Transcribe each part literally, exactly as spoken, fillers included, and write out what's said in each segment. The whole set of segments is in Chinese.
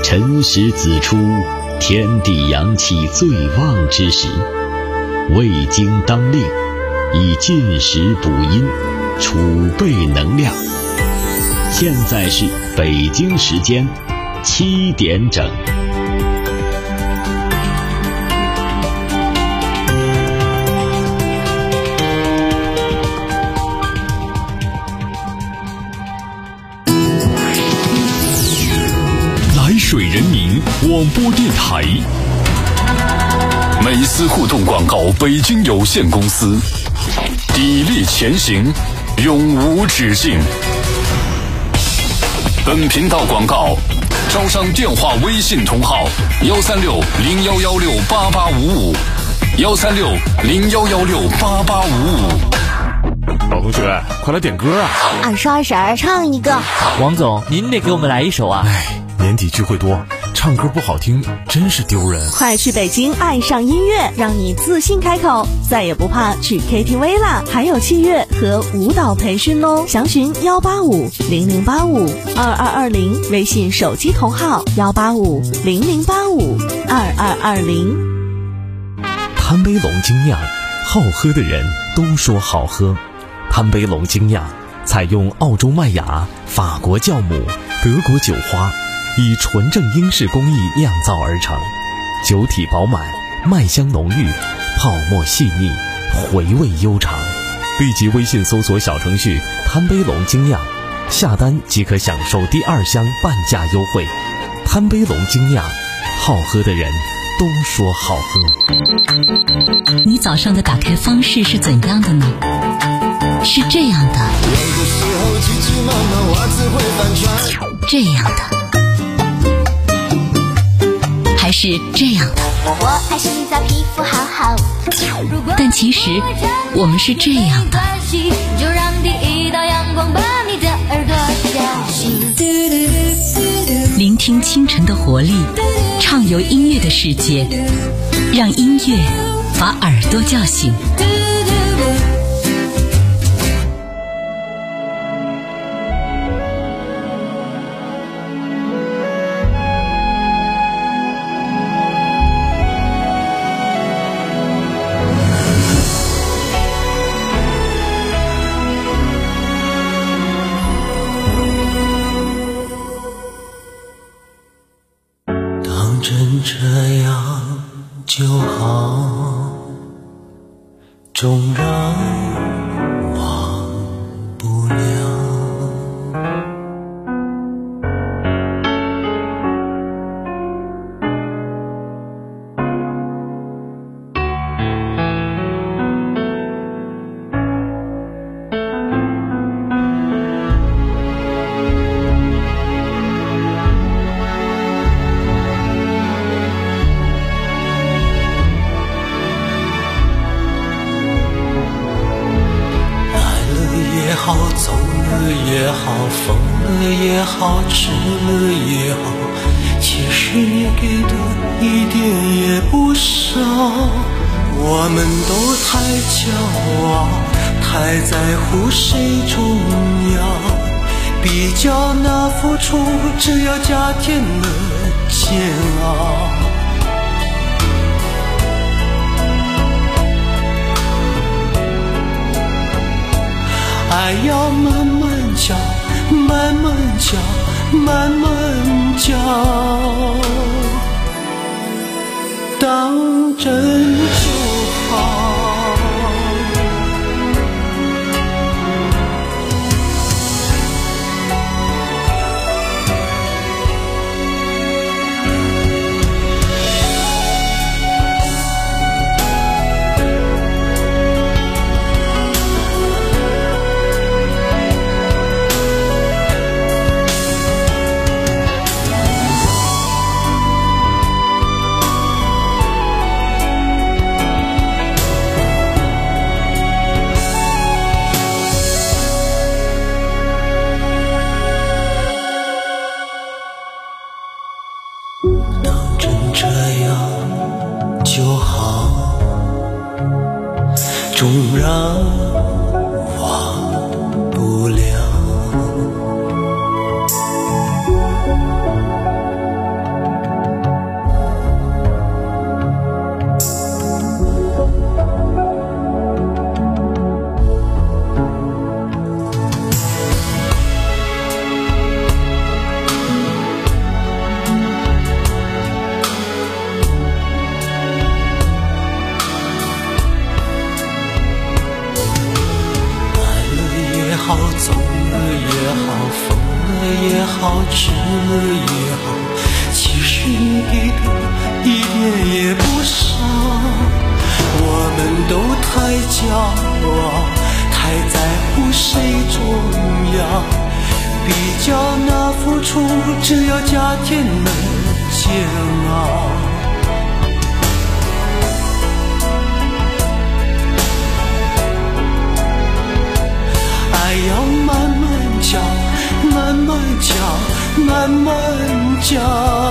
辰时子出，天地阳气最旺之时，胃经当令，以进食补阴，储备能量。现在是北京时间七点整。 来水人民广播电台，美思互动广告北京有限公司，砥砺前行，永无止境。本频道广告招商电话微信同号幺三六零幺幺六八八五五幺三六零幺幺六八八五五。 老同学，快来点歌啊！ 二十二婶唱一个。 王总，您得给我们来一首啊！ 哎，年底聚会多，唱歌不好听真是丢人。 快去北京爱上音乐，让你自信开口，再也不怕去 K T V 啦！还有器乐和舞蹈培训哦，详询幺八五零零八五二二二零，微信手机同号幺八五零零八五二二二零。 贪杯龙精酿，好喝的人都说好喝。贪杯龙精酿采用澳洲麦芽、法国酵母、德国酒花，以纯正英式工艺酿造而成，酒体饱满，麦香浓郁，泡沫细腻，回味悠长。立即微信搜索小程序贪杯龙精酿，下单即可享受第二箱半价优惠。贪杯龙精酿，好喝的人都说好喝。 你早上的打开方式是怎样的呢？是这样的，这样的，还是这样的？ 我爱洗澡，皮肤好好。 但其实我们是这样的。 就让第一道阳光把你的耳朵叫醒。 聆听清晨的活力，畅游音乐的世界，让音乐把耳朵叫醒。 真这样就好，纵然忘不了。走了也好，疯了也好，吃了也好，其实你给的一点也不少。我们都太骄傲，太在乎谁重要，比较那付出，只要加添了煎熬。爱要慢慢教，慢慢教，慢慢教，当真就好。这样就好，纵然忘不了。 走了也好，疯了也好，痴了也好，其实你给的一点也不少。我们都太骄傲，太在乎谁重要，比较那付出只要加添了煎熬。爱要慢慢教，慢慢教，慢慢教。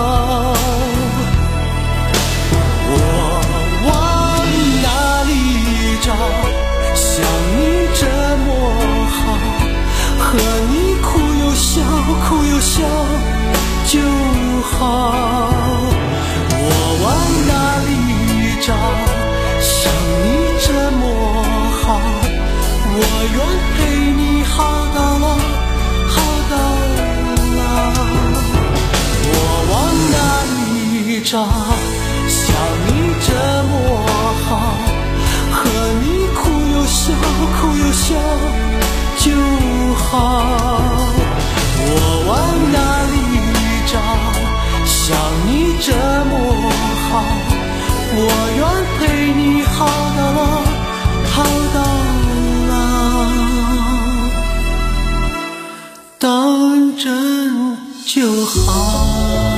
我往哪里找？像你这么好，和你哭又笑，哭又笑就好。我往哪里找？像你这么好，我愿陪你好到老，好到老。我往哪里找？像你这么好，和你哭又笑，哭又笑就好。我往哪里找？像你这么好，我愿陪你好到老，好到老。当真就好。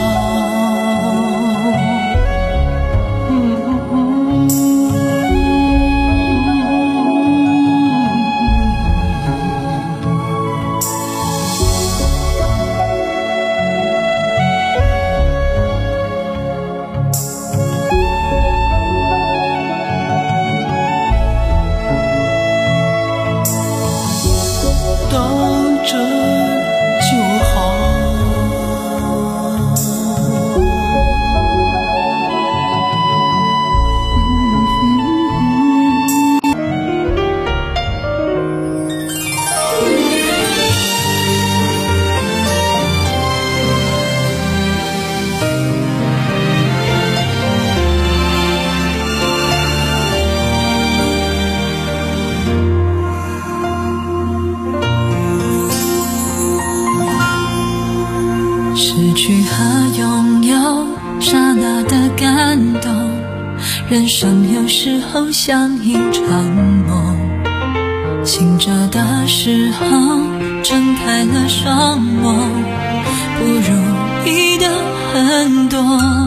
失去和拥有，刹那的感动，人生有时候像一场梦，醒着的时候睁开了双眸，不如意的很多，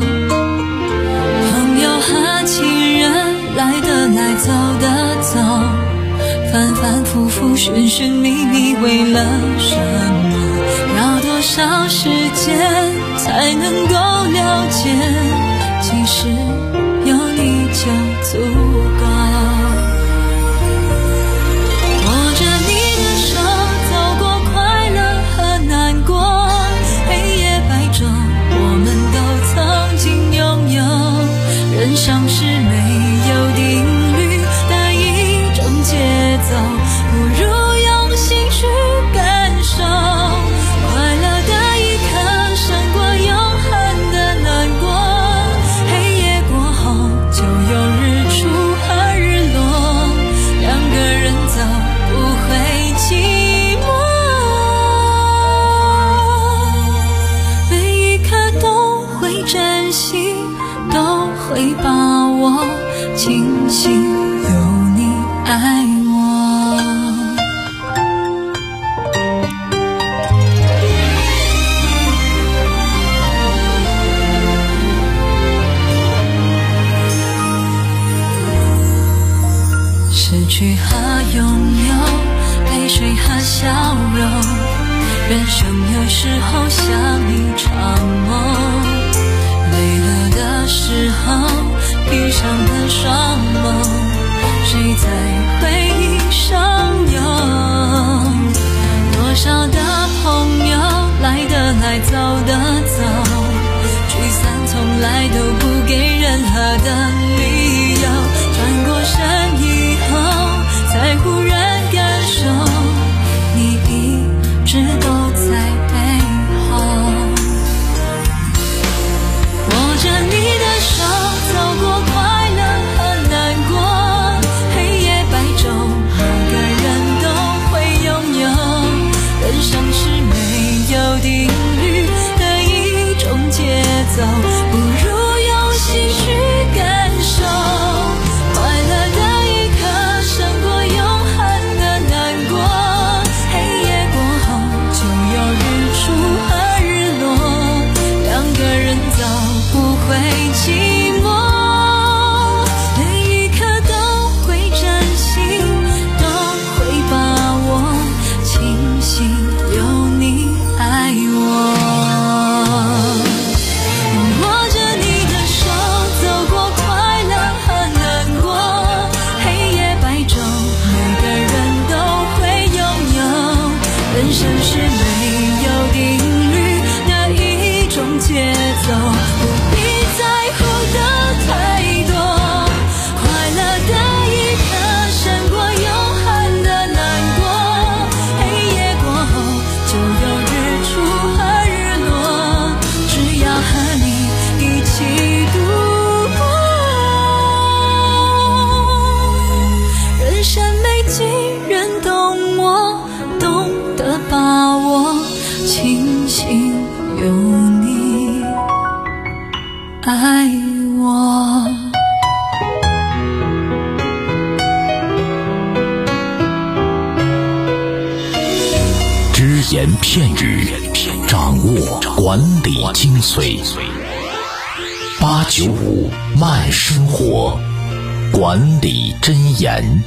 朋友和情人来的来走的走，反反复复寻寻觅觅为了什么，要多少时间才能够了解，其实有你就足够。握着你的手走过快乐和难过，黑夜白昼我们都曾经拥有，人生是没有定律的一种节奏，不如用心去感受，快乐的一刻胜过永恒的难过，黑夜过后就有日出和日落，两个人走不会寂寞，每一刻都会珍惜，都会把握，庆幸有你爱我。失去和拥有，泪水和笑容，人生有时候像一场梦，累了的时候闭上了双眸，谁在回忆上游，多少的朋友来的来走的走，聚散从来都不给任何的理由，转过身以后才忽然感受，你一直都在背后，握着你的手走过快乐和难过，黑夜白昼每个人都会拥有， 爱我。 只言片语，掌握管理精髓。八九五慢生活，管理箴言。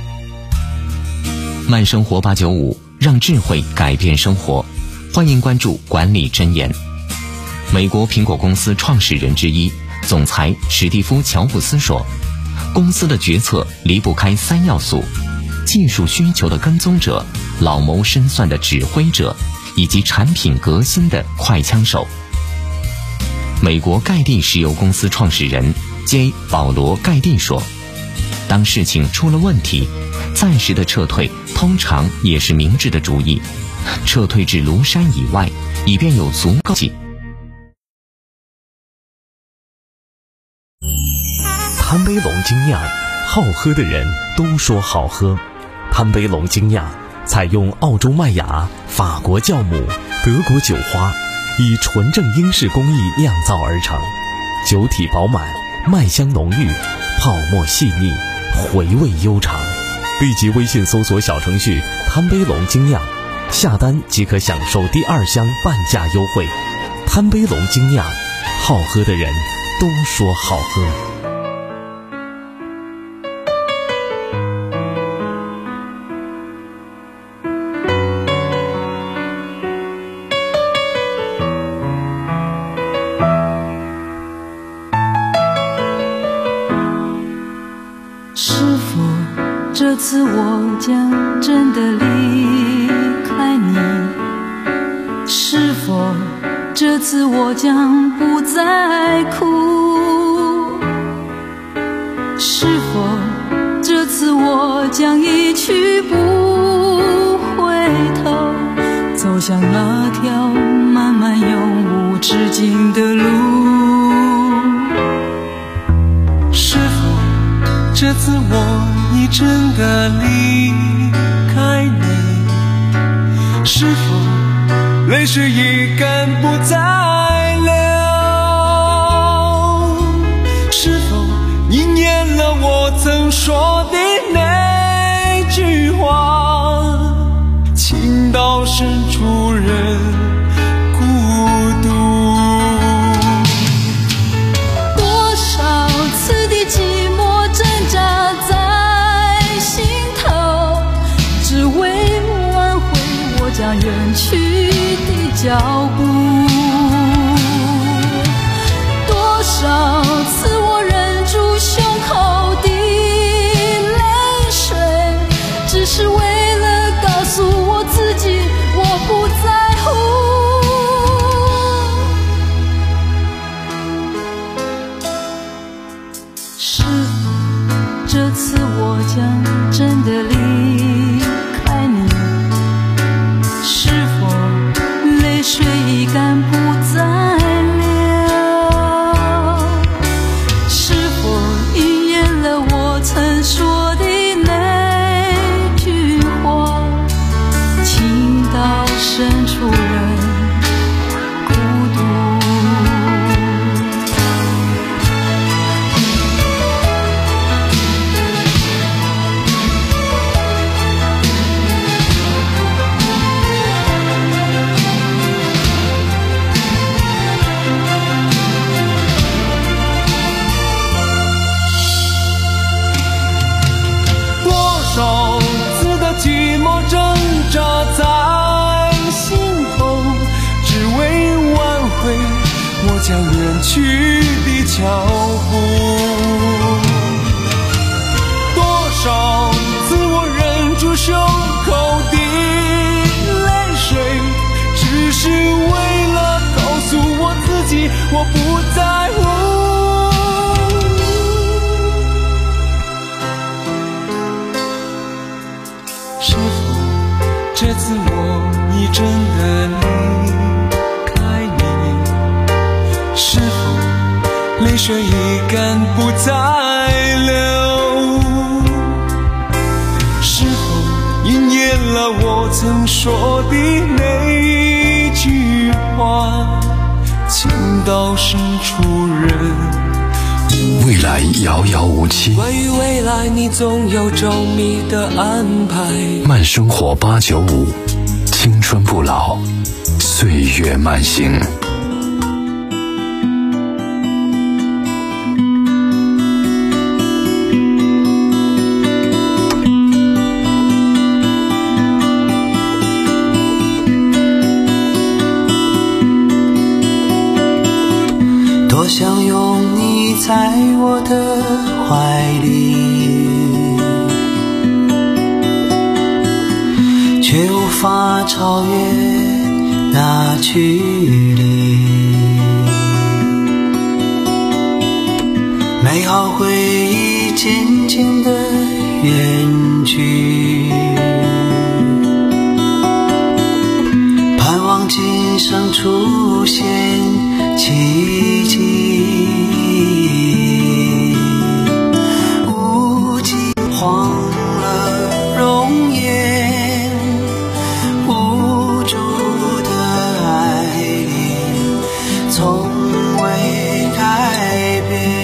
慢生活八九五，让智慧改变生活。欢迎关注管理箴言。美国苹果公司创始人之一、总裁史蒂夫·乔布斯说，公司的决策离不开三要素：技术需求的跟踪者、老谋深算的指挥者，以及产品革新的快枪手。美国盖蒂石油公司创始人 J. 保罗·盖蒂说，当事情出了问题，暂时的撤退通常也是明智的主意，撤退至庐山以外，以便有足够气。 贪杯龙精酿，好喝的人都说好喝。贪杯龙精酿采用澳洲麦芽、法国酵母、德国酒花，以纯正英式工艺酿造而成，酒体饱满，麦香浓郁，泡沫细腻，回味悠长。立即微信搜索小程序贪杯龙精酿，下单即可享受第二箱半价优惠。贪杯龙精酿，好喝的人都说好喝。 这次我将真的离开你，是否这次我将不再哭？是否这次我将一去不回头，走向那条漫漫永无止境的路？ 是否这次我已真的离开你？是否泪水已干不再流？是否应验了我曾说的那句话，情到深处人孤独？ 多少次的寂寞挣扎在心头，只为挽回我将远去的脚步。多少次我忍住胸口的泪水，只是为了告诉我自己我不在乎。是否这次我将真的离开你？是否泪水已干不再流？是否应验了我曾说的那句话，情到深处人孤独？寂寞挣扎在心头，只为挽回我将远去的脚步。多少次我忍住胸口的泪水，只是为了告诉我自己我不在乎。是否这次我已真的离开你？是否泪水已干不再流？是否应验了我曾说的那句话，情到深处人。 未来遥遥无期， 关于未来你总有周密的安排。 慢生活八九五，青春不老，岁月慢行。 多想拥你在我的怀里，却无法超越那距离。美好回忆渐渐地远去，盼望今生出现奇迹。无尽荒了容颜，无助的爱恋从未改变。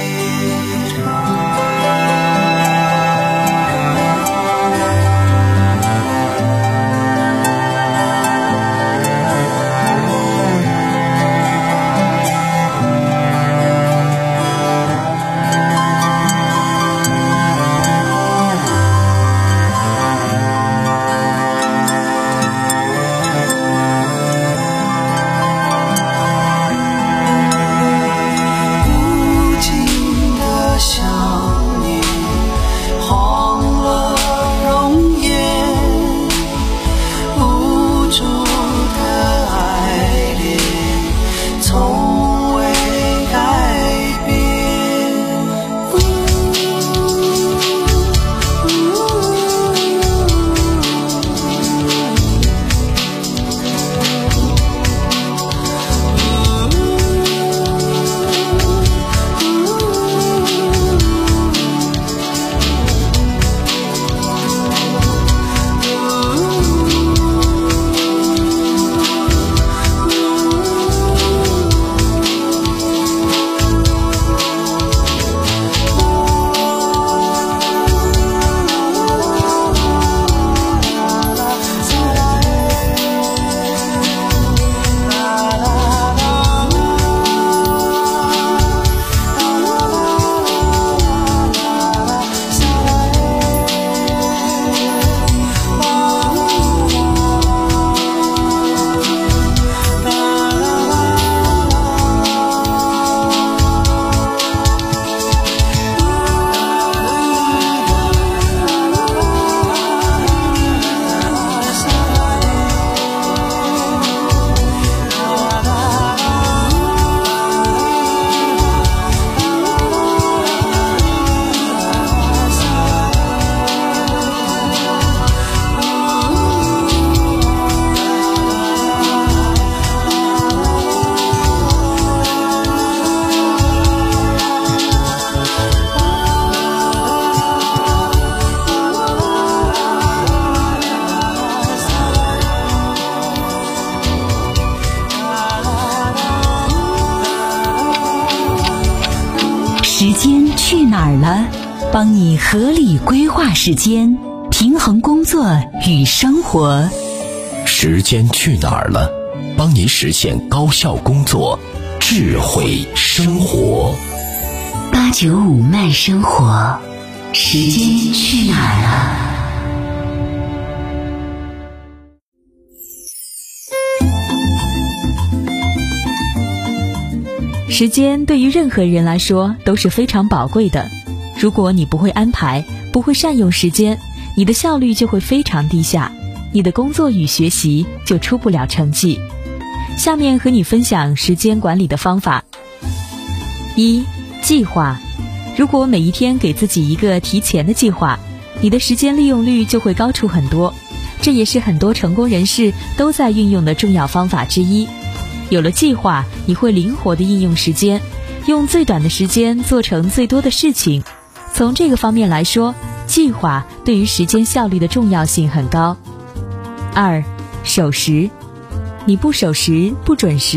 时间去哪儿了？帮你合理规划时间，平衡工作与生活。 时间去哪儿了？帮您实现高效工作，智慧生活。 八九五慢生活，时间去哪儿了？ 时间对于任何人来说都是非常宝贵的，如果你不会安排，不会善用时间，你的效率就会非常低下，你的工作与学习就出不了成绩。下面和你分享时间管理的方法。一、计划。如果每一天给自己一个提前的计划，你的时间利用率就会高出很多，这也是很多成功人士都在运用的重要方法之一。有了计划，你会灵活地应用时间，用最短的时间做成最多的事情。从这个方面来说，计划对于时间效率的重要性很高。二、守时。你不守时、不准时，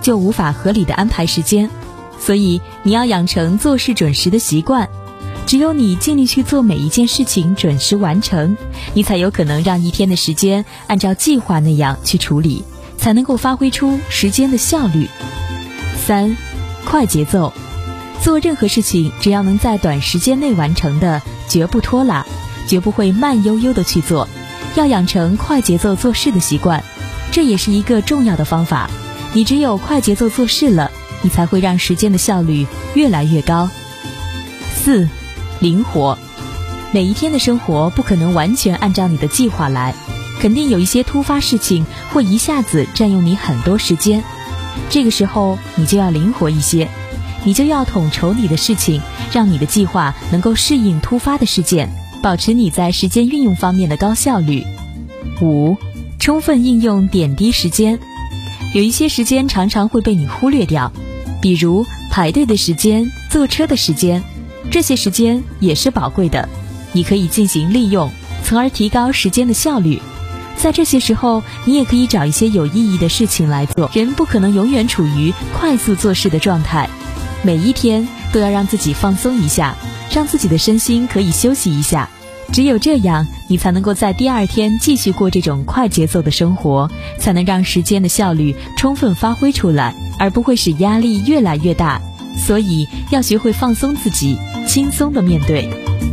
就无法合理的安排时间。所以你要养成做事准时的习惯，只有你尽力去做每一件事情准时完成，你才有可能让一天的时间按照计划那样去处理，才能够发挥出时间的效率。三，快节奏。做任何事情只要能在短时间内完成的，绝不拖拉，绝不会慢悠悠的去做，要养成快节奏做事的习惯，这也是一个重要的方法。你只有快节奏做事了，你才会让时间的效率越来越高。四，灵活。每一天的生活不可能完全按照你的计划来，肯定有一些突发事情会一下子占用你很多时间，这个时候你就要灵活一些，你就要统筹你的事情，让你的计划能够适应突发的事件，保持你在时间运用方面的高效率。五，充分应用点滴时间。有一些时间常常会被你忽略掉，比如排队的时间、坐车的时间，这些时间也是宝贵的，你可以进行利用，从而提高时间的效率。在这些时候，你也可以找一些有意义的事情来做。人不可能永远处于快速做事的状态，每一天都要让自己放松一下，让自己的身心可以休息一下。只有这样，你才能够在第二天继续过这种快节奏的生活，才能让时间的效率充分发挥出来，而不会使压力越来越大。所以要学会放松自己，轻松地面对。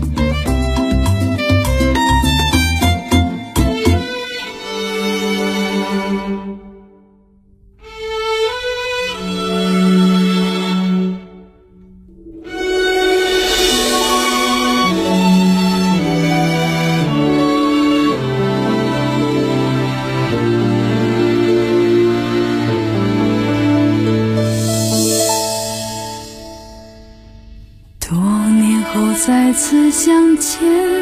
再次相见，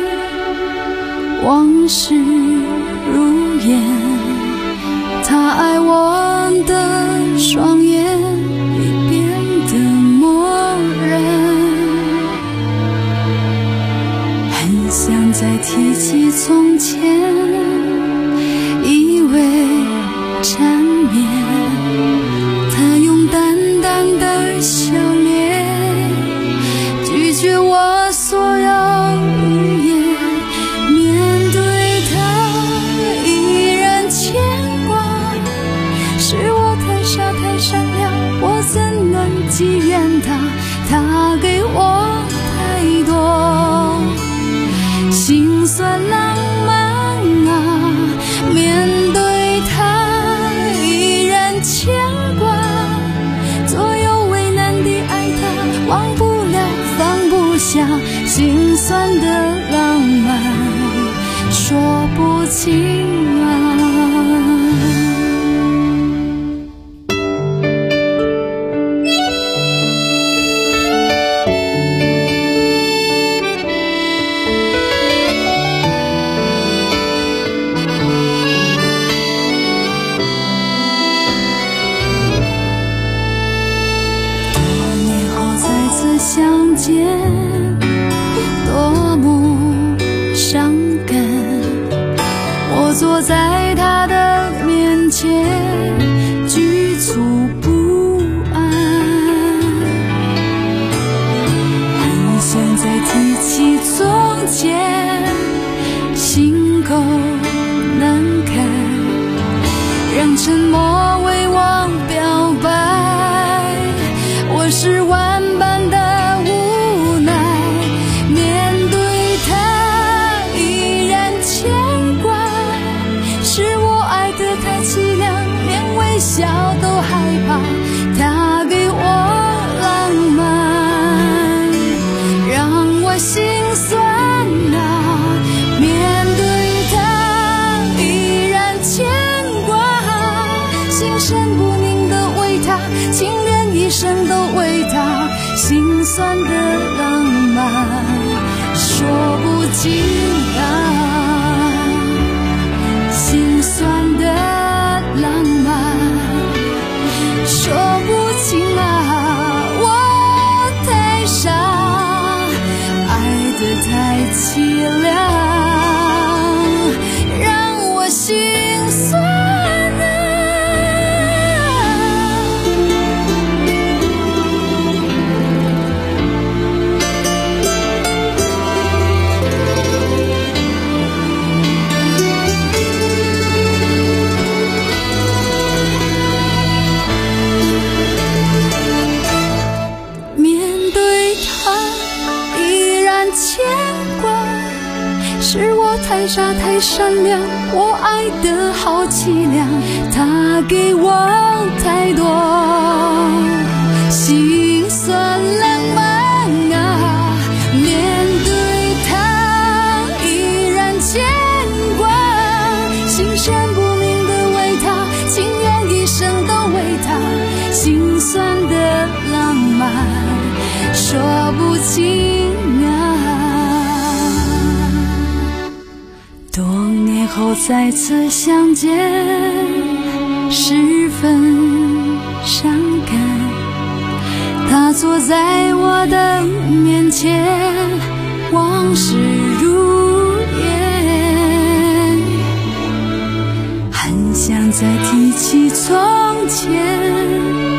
往事如烟，他爱我的双眼已变得漠然，很想再提起从前，以为缠绵，他用淡淡的笑脸拒绝我所有语言，面对他依然牵挂，是我太傻太善良，我怎能寄怨他？他给我太多心酸浪漫啊，面对他依然牵挂，左右为难的爱他，忘不了放不下，心酸的浪漫说不清啊。多年后再次相见，多么伤感，我坐在他的面前局促不安，很想再提起从前，心口难开，让沉默为我表白，我是万般的无奈，面对他依然牵挂，是我爱得太凄凉，连微笑都害怕，他给我浪漫让我心酸啊，面对他依然牵挂，心神不宁的为他，情愿一生都为他，心酸的浪漫说不尽啊，心酸的浪漫说不尽啊，我太傻，爱得太凄凉，让我心酸啊。 太傻太善良，我爱得好凄凉，他给我太多心酸浪漫啊，面对他依然牵挂，心神不宁的为他，情愿一生都为他，心酸的浪漫说不清啊。多年后再次相见，十分伤感。他坐在我的面前，往事如烟，很想再提起从前。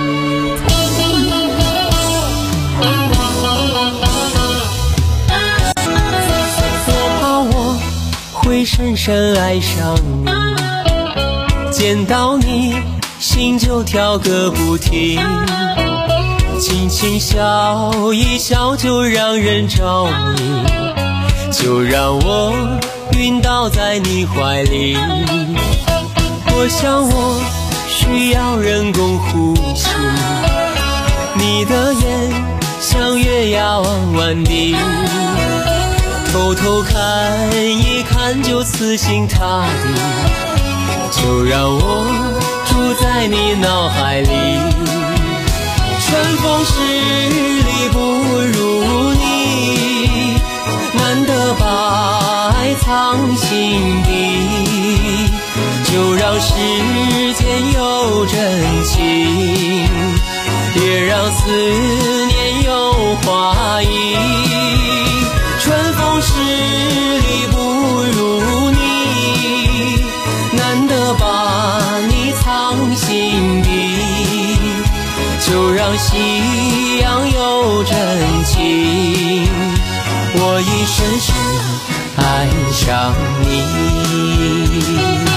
会深深爱上你，见到你心就跳个不停，轻轻笑一笑就让人着迷，就让我晕倒在你怀里。我想我需要人工呼吸，你的眼像月牙弯弯的，偷偷看一看就死心塌地，就让我住在你脑海里。春风十里不如你，难得把爱藏心底，就让时间有真情，也让思念有花意。春风十里不如你，难得把你藏心底，就让夕阳有真情，我已深深爱上你。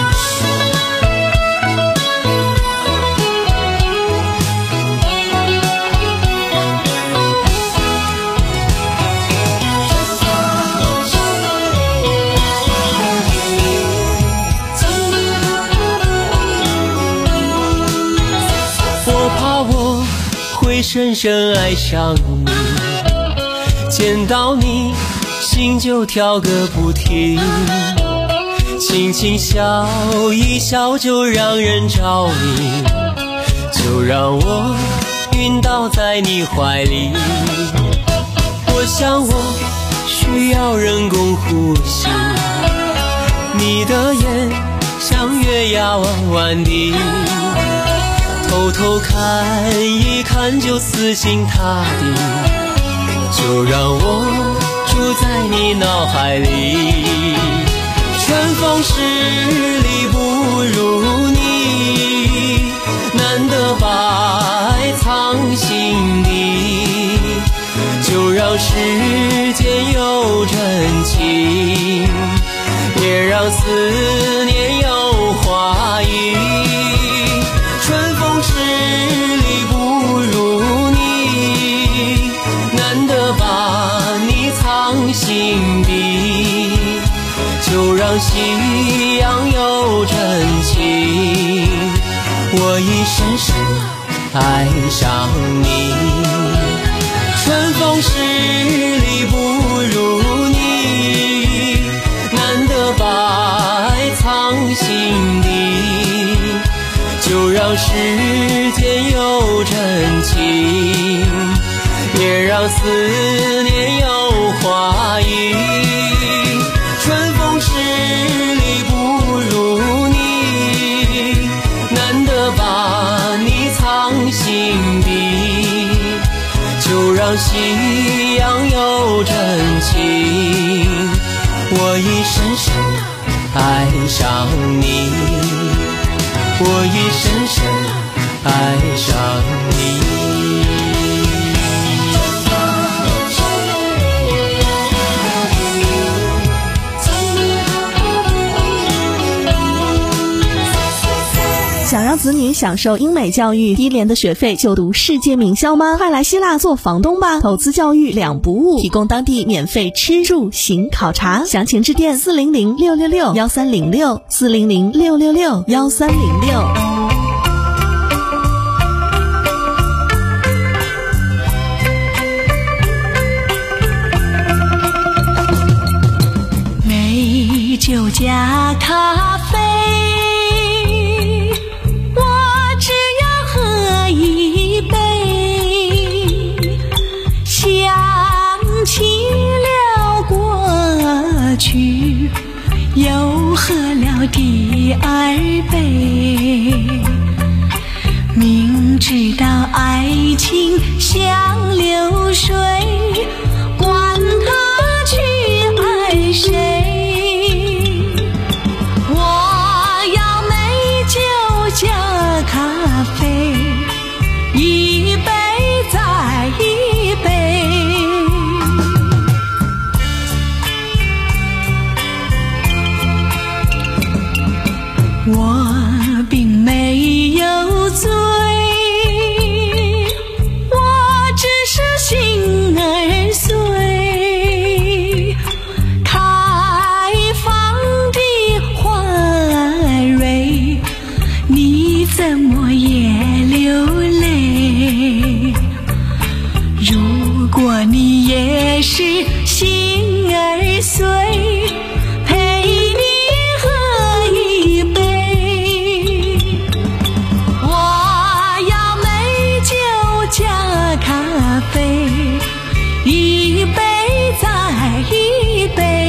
会深深爱上你，见到你心就跳个不停，轻轻笑一笑就让人着迷，就让我晕倒在你怀里。我想我需要人工呼吸，你的眼像月牙弯弯的，偷偷看一看就死心塌地，就让我住在你脑海里。春风十里不如你，难得把爱藏心底，就让时间有真情，也让思念有花意。春风十里不如你，难得把你藏心底，就让夕阳有真情，我已深深爱上你。春风十里不如你，难得把爱藏心底，就让时间有真情，也让思念有花意。春风十里不如你，难得把你藏心底，就让夕阳有真情，我已深深爱上你，我已深深爱上你。 想让子女享受英美教育，低廉的学费就读世界名校吗？快来希腊做房东吧，投资教育两不误，提供当地免费吃住行考察，详情致电四零零六六六幺三零六四零零六六六幺三零六。 美酒加咖啡，我只要喝一杯，想起了过去，又喝了第二杯，明知道爱情像流水，管他去爱谁，加咖啡，一杯再一杯。我并没有醉，我只是心儿碎，开放的花蕊，你怎么也流泪？如果你也是心儿碎，陪你喝一杯。我要美酒加咖啡，一杯再一杯。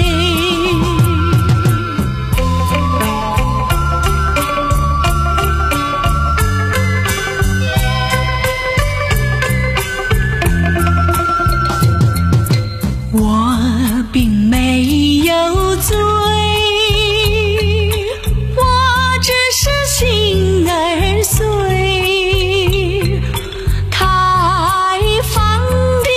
我并没有醉，我只是心儿碎，开放的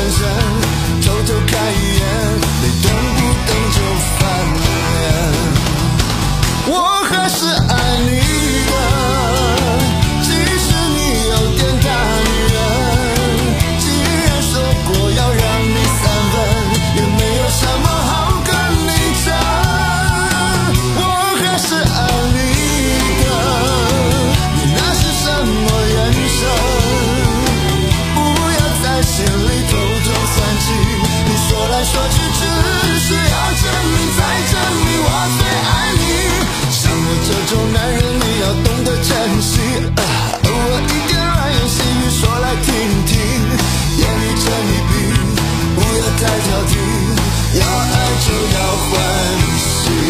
身，偷偷看一眼，你动不动就翻脸。我还是爱你的，即使你有点大女人。既然说过要让你三分，也没有什么好跟你争。我还是爱你的，你那是什么眼神？不要在心里偷偷算计，你说来说去只是要证明再证明我最爱你。像我这种男人你要懂得珍惜，啊，偶尔一点软言细语说来听听，言语成一笔，不要太挑剔，要爱就要欢喜。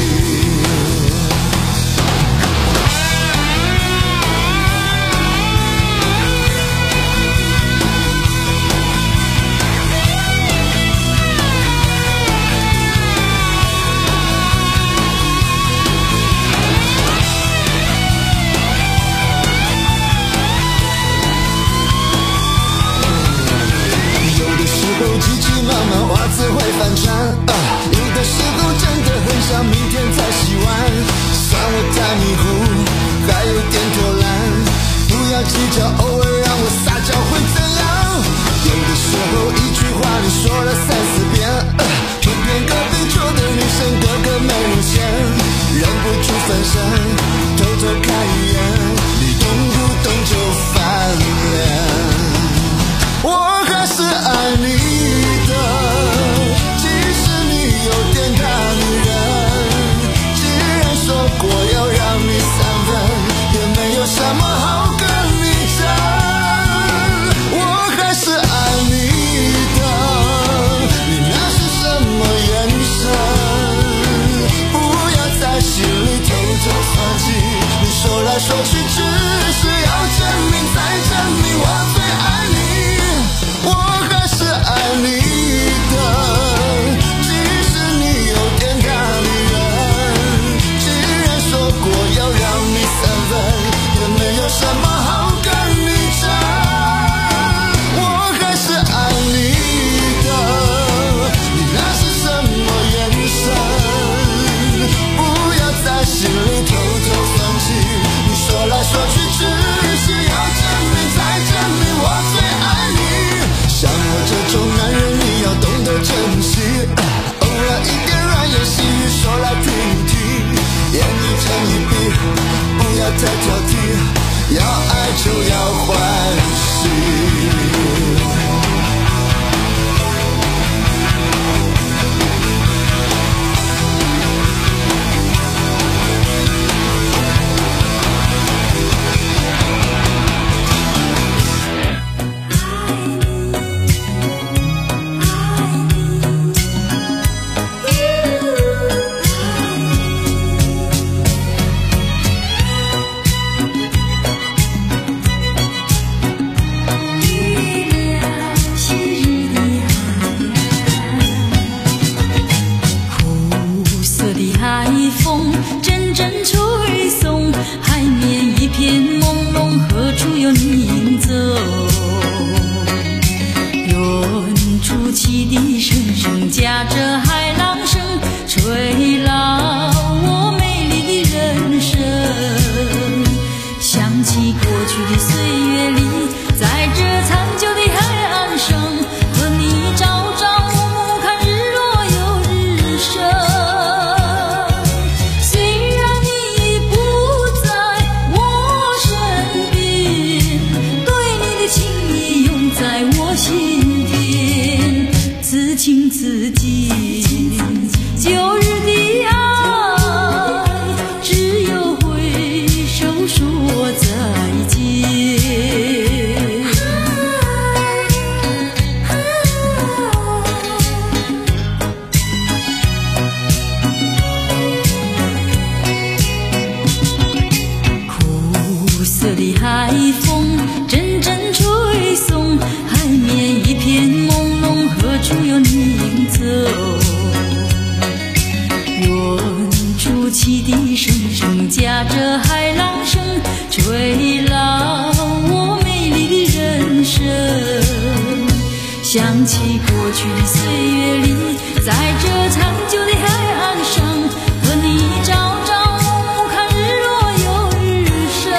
急急忙忙话词会翻船，啊，有的时候真的很想明天才洗完。算我太迷糊，还有点拖懒，不要计较，偶尔让我撒娇会怎样？有的时候一句话你说了三四遍，啊，偏偏隔壁桌的女生个个美如仙，忍不住分身，偷偷看一眼，你动不动就翻脸。我还是爱你的，即使你有点大女人。既然说过要让你三分，也没有什么好跟你争。我还是爱你的，你那是什么眼神？不要在心里偷偷算计，你说来说去只是要证明再证明我最爱你。我还是爱你的，即使你有点大女人。既然说过要让你三分，也没有什么好跟你争。我还是爱你的，你那是什么眼神？不要在心里偷偷算计，你说来说去只是要证明再证明我最爱你。像我这种男人你要懂得珍惜，啊，偶尔一点软言细语说来听听，言语成一笔，不要太挑剔，要爱就要欢喜。 想起过过去的岁月里，在这长久的海岸上，和你朝朝暮暮看日落又日升。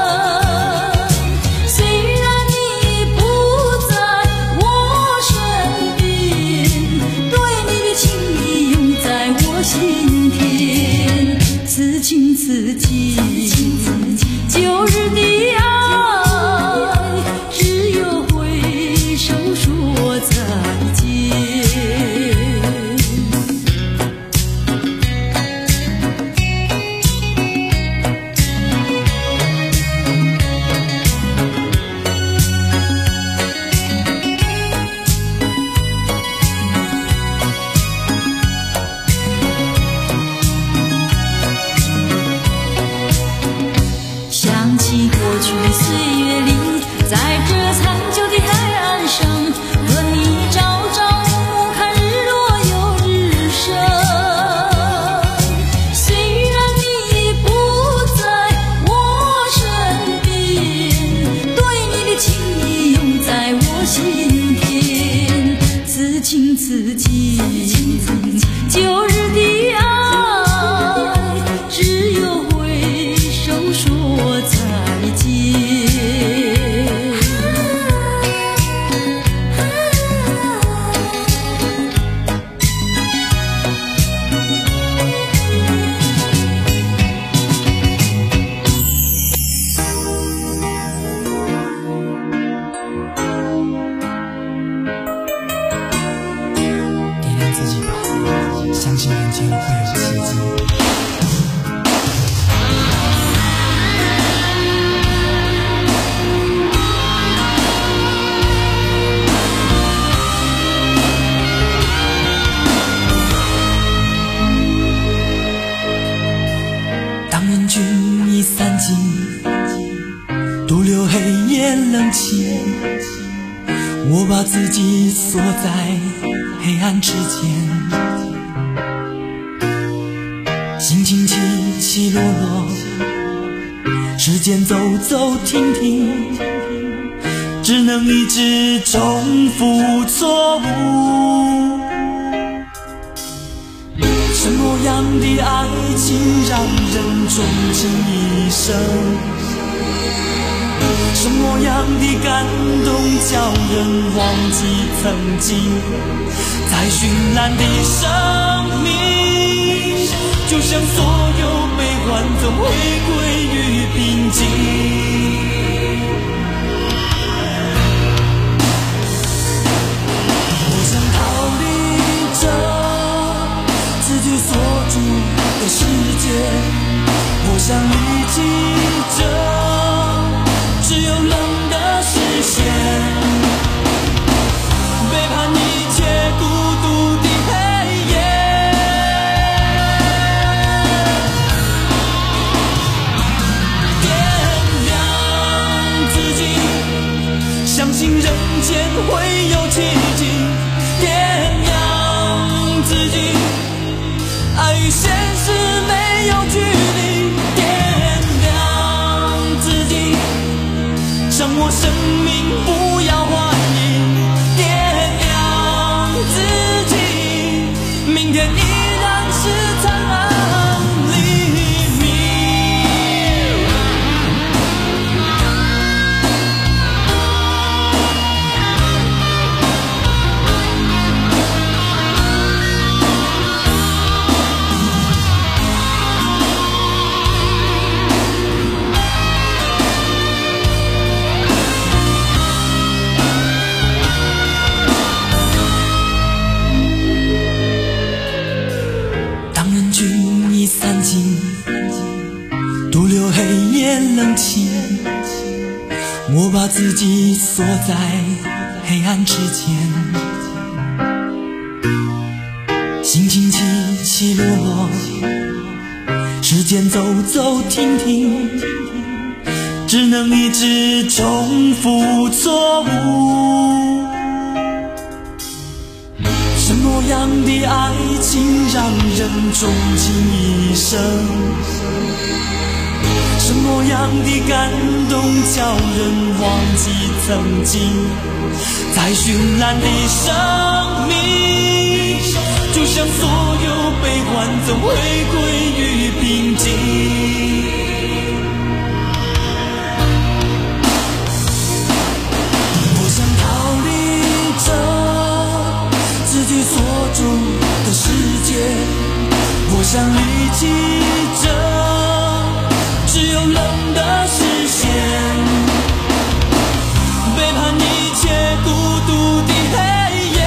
虽然你不在我身边，对你的情意永在我心田。此情此景，旧日的爱，只有挥手说再见。想起过去的岁月里，在这长久的海岸上，和你朝朝暮暮看日落又日升。虽然你不在我身边，对你的情意永在我心田。此情此景，旧日的爱，只有挥手说再见。 点亮自己吧，相信人间会有奇迹。当人群已散尽，独留黑夜冷清，我把自己锁在黑暗之间，心情起起落落，时间走走停停，只能一直重复错误。什么样的爱情让人终其一生？什么样的感动叫人忘记曾经？在绚烂的生命，就像所有悲欢总会归于平静。我想逃离这自己所住的世界，我想离弃这只有冷的视线，背叛一切孤独的黑夜。点亮自己，相信人间会有奇迹。点亮自己，爱与现实没有距离。点亮自己，让我生命不要怀疑。点亮自己，明天依然是灿烂黎明。当人群已散尽，独留黑夜冷清，我把自己锁在黑暗之间，心情起起落落，时间走走停停，只能一直重复错误。什么样的爱情让人终其一生？ 什么样的感动叫人忘记曾经？在绚烂的生命，就像所有悲欢总会归于平静。我想逃离这自己所住的世界，我想离弃这只有冷的视线，背叛一切孤独的黑夜。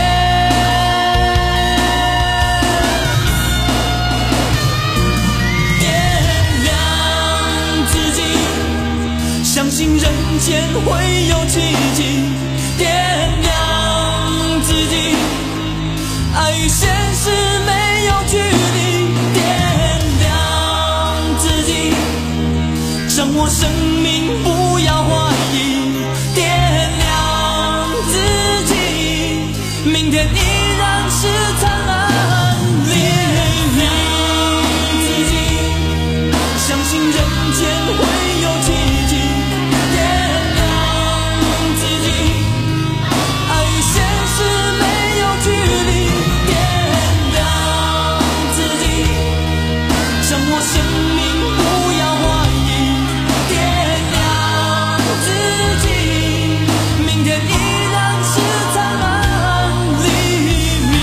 点亮自己，相信人间会有奇迹。点亮自己，爱与现实没有距离。点亮自己，掌握生命不要怀疑。点亮自己，明天依然是灿烂黎明。自己相信人间会有奇迹。点亮自己，爱与现实没有距离。点亮自己，掌握生命不要怀疑。点亮自己，明天依然是灿烂黎明。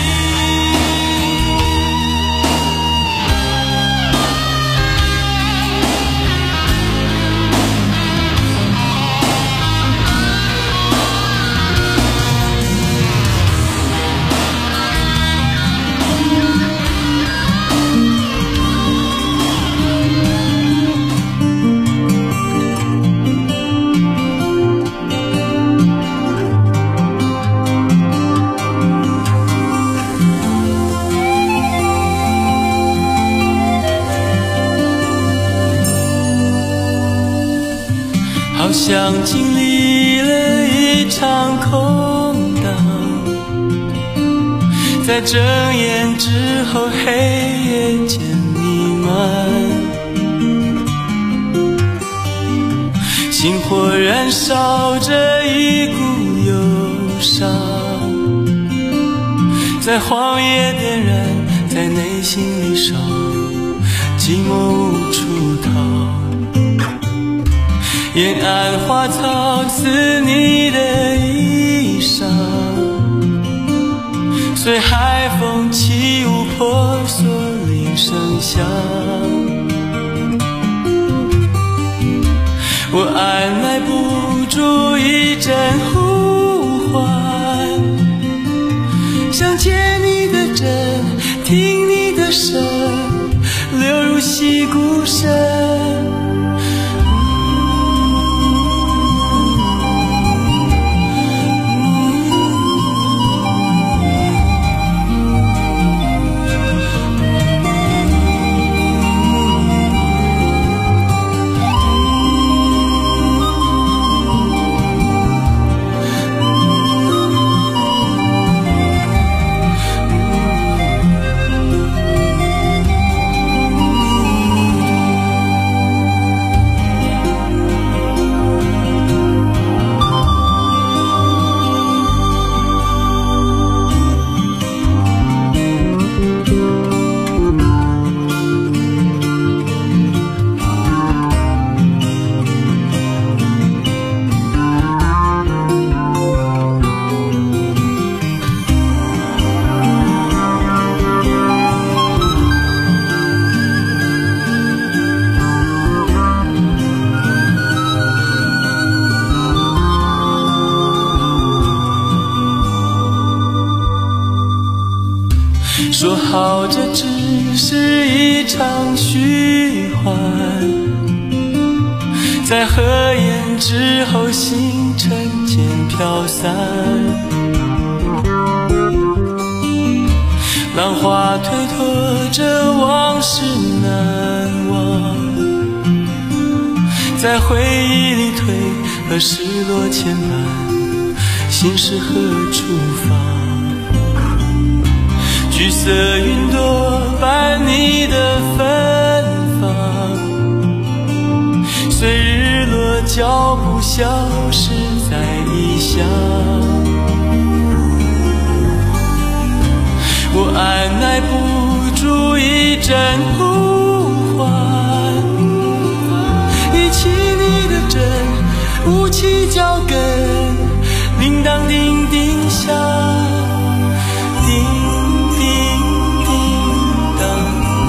好像经历了一场空档，在睁眼之后黑夜渐弥漫，心火燃烧着一股忧伤，在荒野点燃，在内心里烧，寂寞无处逃。沿岸花草似你的衣裳，随海风起舞婆娑铃声响。我按耐不住一阵呼唤，想牵你的针，听你的声，流入溪谷声。说好这只是一场虚幻，在合眼之后星辰间飘散，浪花推脱着往事难忘，在回忆里推和失落牵绊，心是何处放？橘色云朵伴你的芬芳， 脚步消失在异乡。我按耐不住一阵呼唤，一起你的针，舞起脚跟，铃铛叮叮响，叮叮叮当，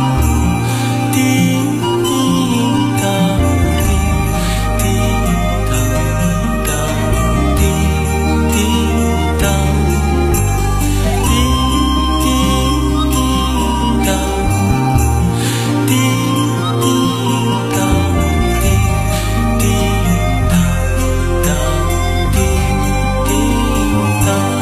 叮叮当，叮叮当，叮叮当，叮叮当，叮叮当，叮叮当当，叮叮当。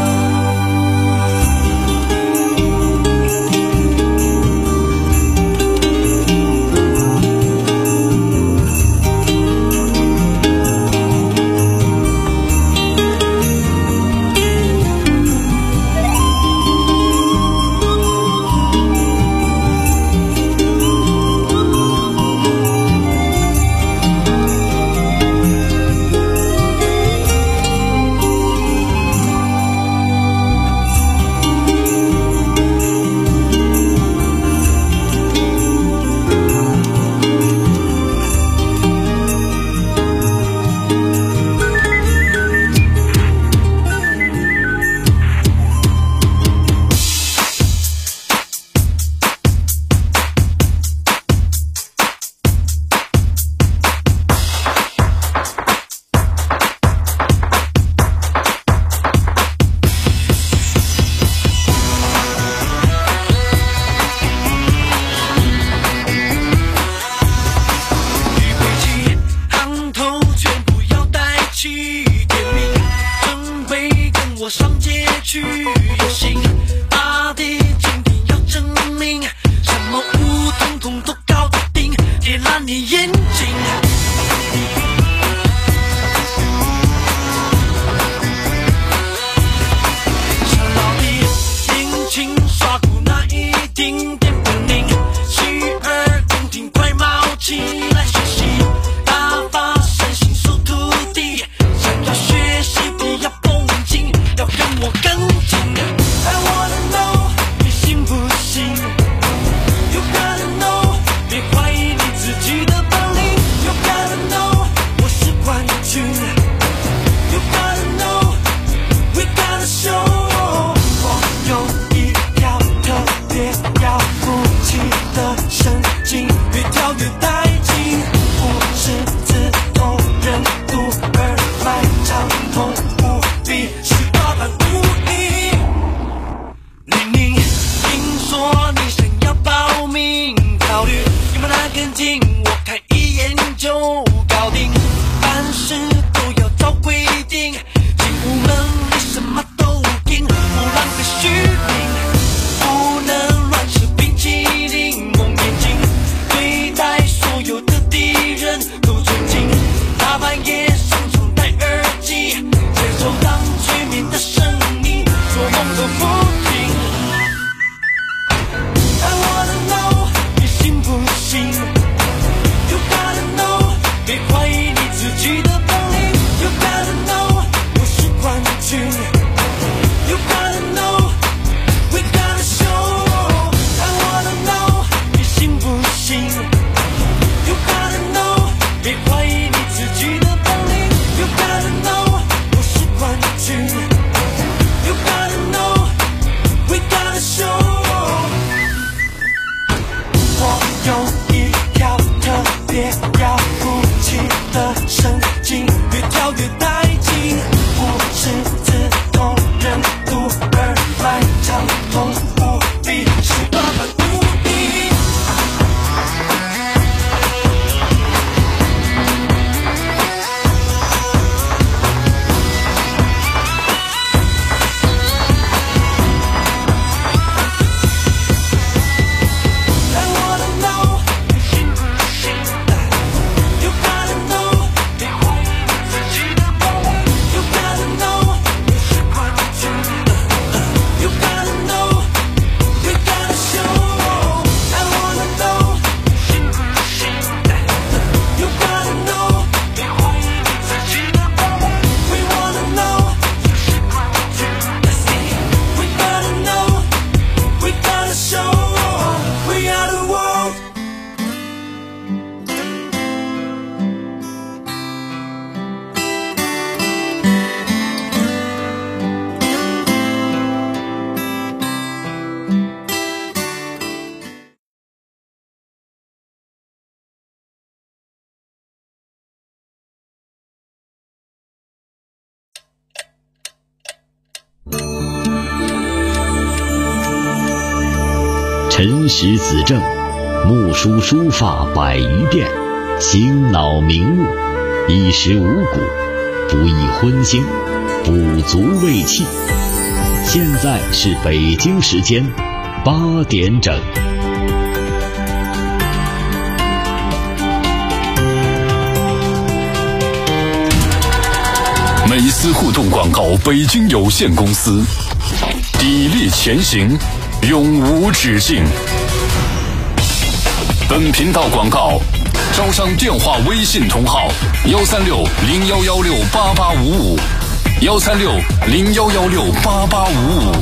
陈实子正，木梳书发百余变，醒脑明目，衣食五谷，不易荤腥，补足胃气。现在是北京时间八点整。 美思互动广告北京有限公司，砥砺前行，永无止境。本频道广告招商电话微信同号：幺三六零幺幺六八八五五，幺三六零幺幺六八八五五。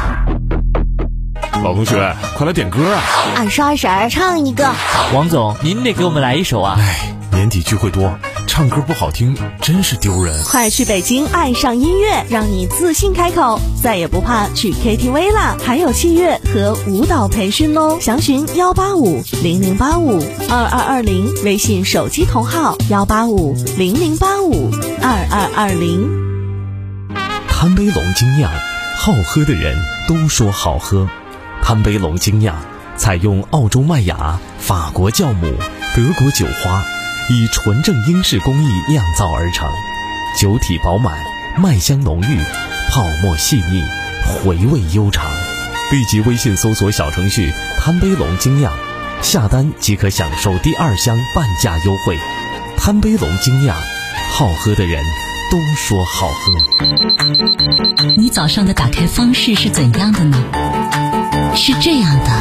老同学，快来点歌啊！ 二十二婶唱一个。 王总，您得给我们来一首啊！ 哎，年底聚会多，唱歌不好听真是丢人。 快去北京爱上音乐，让你自信开口，再也不怕去 K T V 啦！还有器乐和舞蹈培训哦。详询幺八五零零八五二二二零，微信手机同号幺八五零零八五二二二零。 贪杯龙精酿，好喝的人都说好喝。贪杯龙精酿采用澳洲麦芽、法国酵母、德国酒花，以纯正英式工艺酿造而成，酒体饱满，麦香浓郁，泡沫细腻，回味悠长。立即微信搜索小程序贪杯龙精酿，下单即可享受第二箱半价优惠。贪杯龙精酿，好喝的人都说好喝。 你早上的打开方式是怎样的呢？是这样的，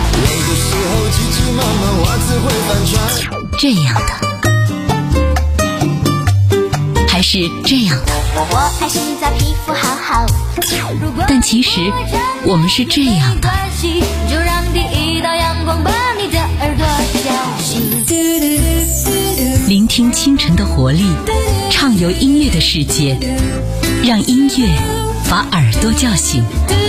这样的，还是这样的？ 我爱洗澡，皮肤好好。 但其实我们是这样的。 就让第一道阳光把你的耳朵叫醒。 聆听清晨的活力，畅游音乐的世界，让音乐把耳朵叫醒。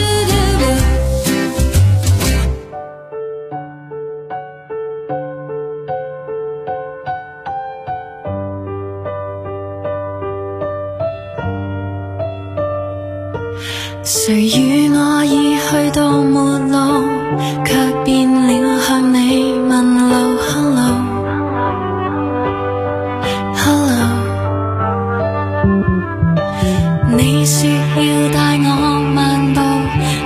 誰與我已去到末路，卻變了向你問路。 Hello Hello， 你說要帶我漫步，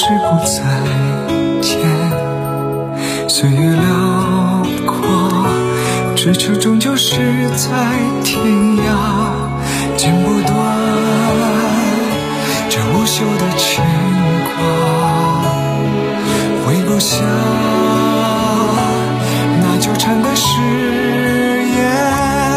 是不再见。岁月辽阔，追求终究是在天涯，剪不断这无休的牵挂，挥不下那纠缠的誓言。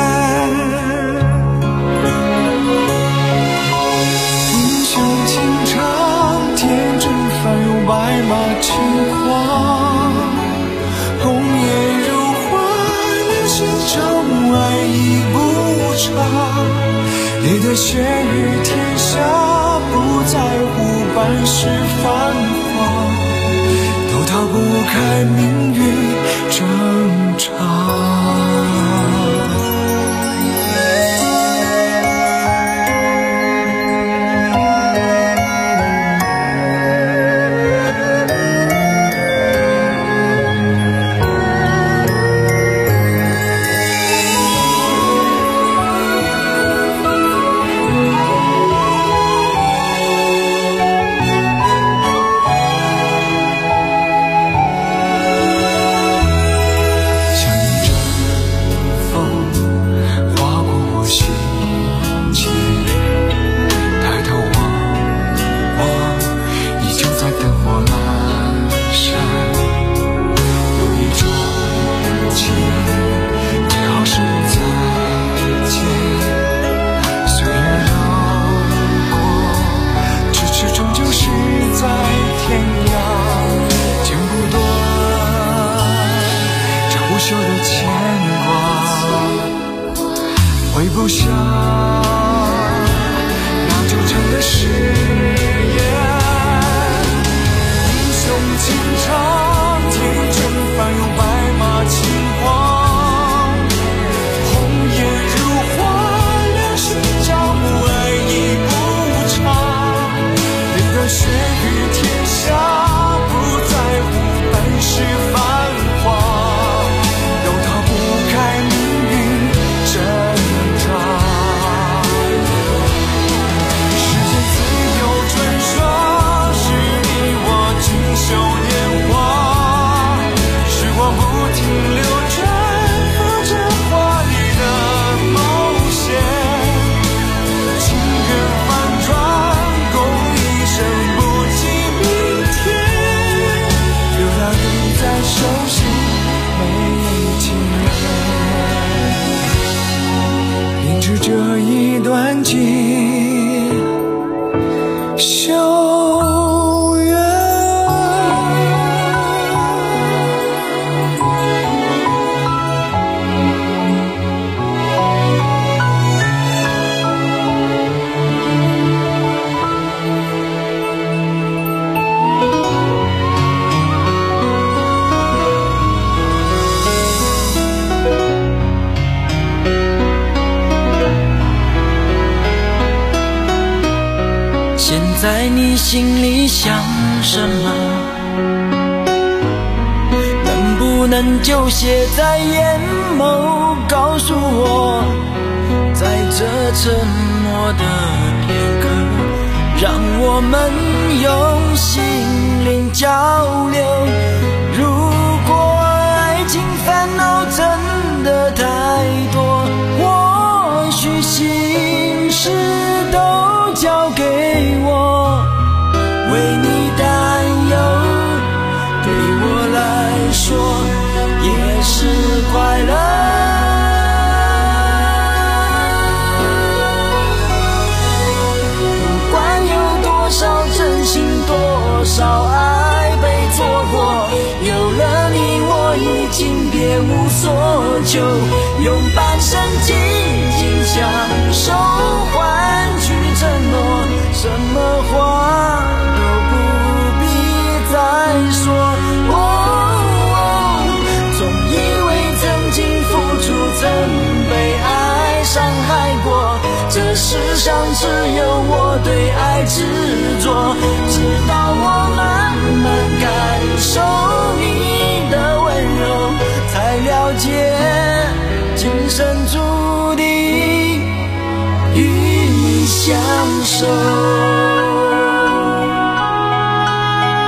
英雄情长，天真翻涌白马轻狂，红颜如花，两心朝暮，爱已不长。你的血与天下，不在乎半世繁华，都逃不开命运挣扎。挥不下那纠缠的誓言。英雄情长，天真翻涌白马轻狂，红颜如花，两心朝暮，爱已不长。你的血与天下，不在乎半世繁华，都逃不开命运挣修年华，时光不停流转，和着华丽的冒险。情缘反转，共一生不计明天，留它留在手心每天。编织这一段情，修缘。 在你心里想什么，能不能就写在眼眸，告诉我，在这沉默的片刻，让我们用心灵交流。如果爱情烦恼真的太多，或许心事都交给我，为你担忧，对我来说也是快乐。不管有多少真心，多少爱被错过，有了你我已经别无所求，用半生静静相守，换取承诺，什么话都不必再说。哦哦，总以为曾经付出，曾被爱伤害过，这世上只有我对爱执着，直到我慢慢感受你的温柔，才了解今生注定与你相守。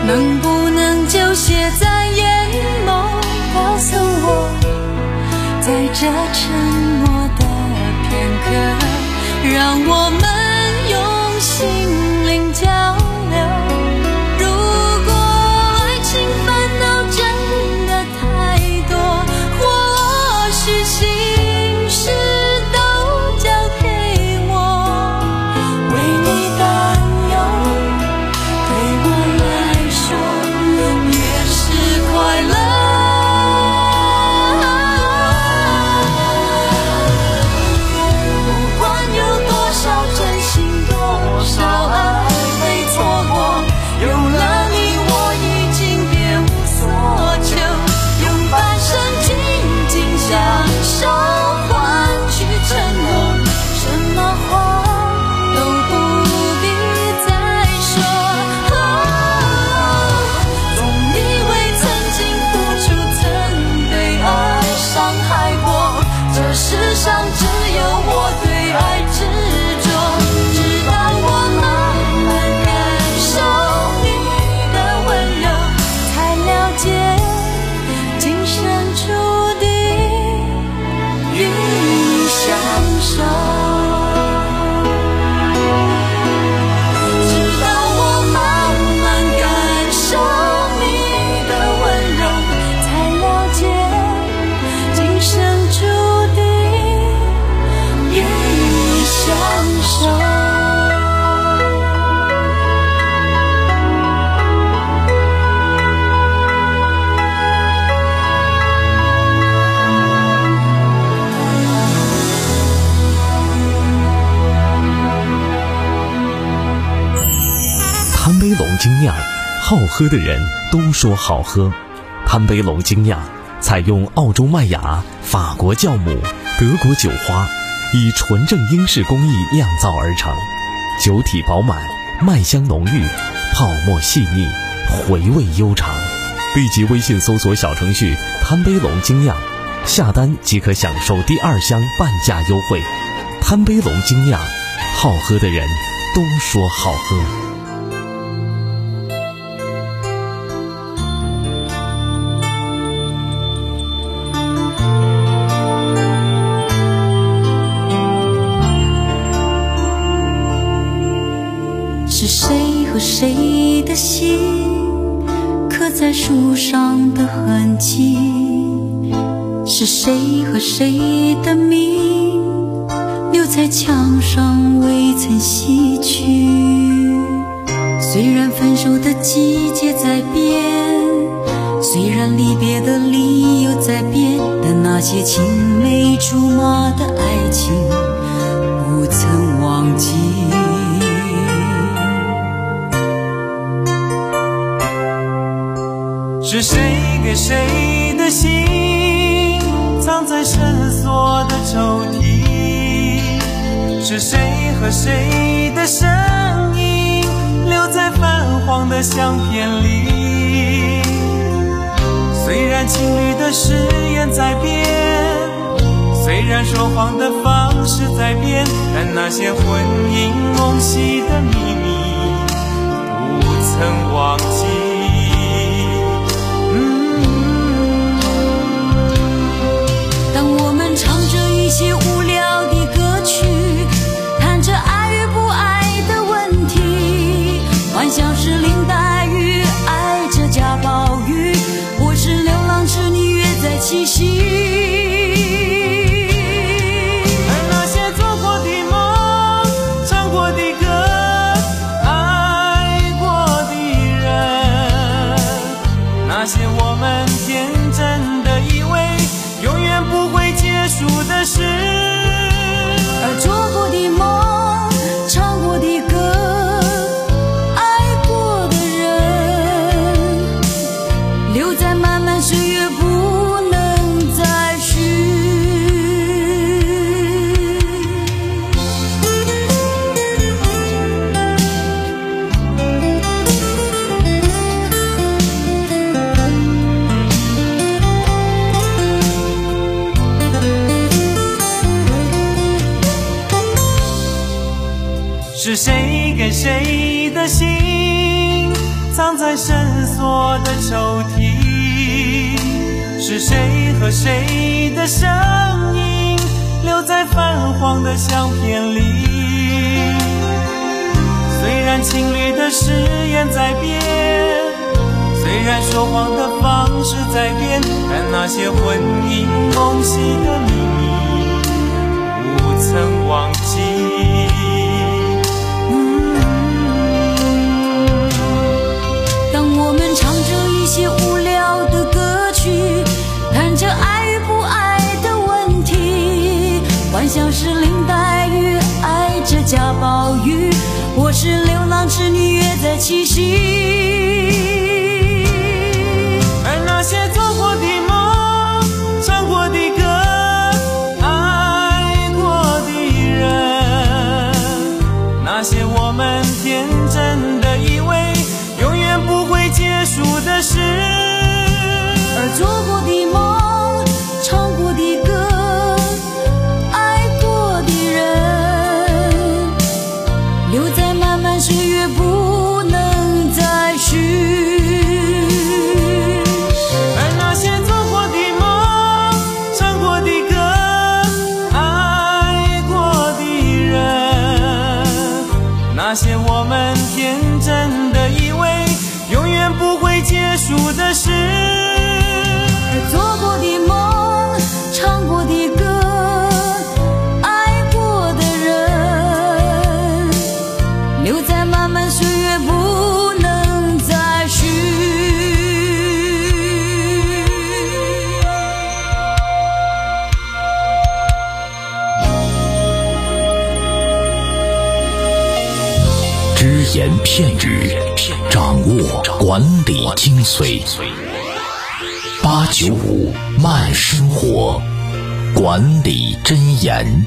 能不能就写在眼眸，告诉我，在这沉默的片刻，让我们用心灵交流。如果爱情烦恼真的太多，或许心事都交给我，为你担忧，对我来说也是快乐。不管有多少真心，多少爱被错过，有了你我已经别无所求，用半生静静享受，换取承诺，什么话都不必再说。总以为曾经付出，曾被爱伤害过，这世上只有我对爱执着，直到我慢慢感受你的温柔，才了解今生注定与你相守。直到我慢慢感受你的温柔，才了解今生注定与你相守。 贪杯龙精酿，好喝的人都说好喝。贪杯龙精酿采用澳洲麦芽、法国酵母、德国酒花，以纯正英式工艺酿造而成，酒体饱满，麦香浓郁，泡沫细腻，回味悠长。立即微信搜索小程序贪杯龙精酿，下单即可享受第二箱半价优惠。贪杯龙精酿，好喝的人都说好喝。 是谁和谁的心刻在树上的痕迹？是谁和谁的名留在墙上未曾洗去？虽然分手的季节在变，虽然离别的理由在变，但那些青梅竹马的爱情不曾忘记。 是谁给谁的心藏在深锁的抽屉？是谁和谁的声音留在泛黄的相片里？虽然情侣的誓言在变，虽然说谎的方式在变，但那些婚姻梦系的秘密不曾忘记。 唱着一些无聊的歌曲，谈着爱与不爱的问题，幻想是林黛玉爱着贾宝玉，或是流浪织女约在七夕。 而那些做过的梦，唱过的歌，爱过的人，那些我们天真的以为永远不会结束的事， 而做过的梦，唱过的歌，爱过的人，留在漫漫岁月不能再续。 是谁给谁的心藏在深锁的抽屉，是谁和谁的声音留在泛黄的相片里。虽然情侣的誓言在变，虽然说谎的方式在变，但那些婚姻梦系的秘密不曾忘记。 当我们唱着一些无聊的歌曲，谈着爱与不爱的问题，幻想是林黛玉爱着贾宝玉，我是流浪织女约在七夕。 而那些做过的梦，唱过的歌，爱过的人，那些我们天真的以为永远不会结束的事， 而做过的梦，唱过的歌，爱过的人，留在漫漫岁月不能再续。 而那些做过的梦，唱过的歌，爱过的人，那些我们天真的以为永远不会结束的事， 而做过的梦，唱过的歌，爱过的人，留在漫漫岁月不能再续。 只言片语，掌握管理精髓。八九五慢生活，管理箴言。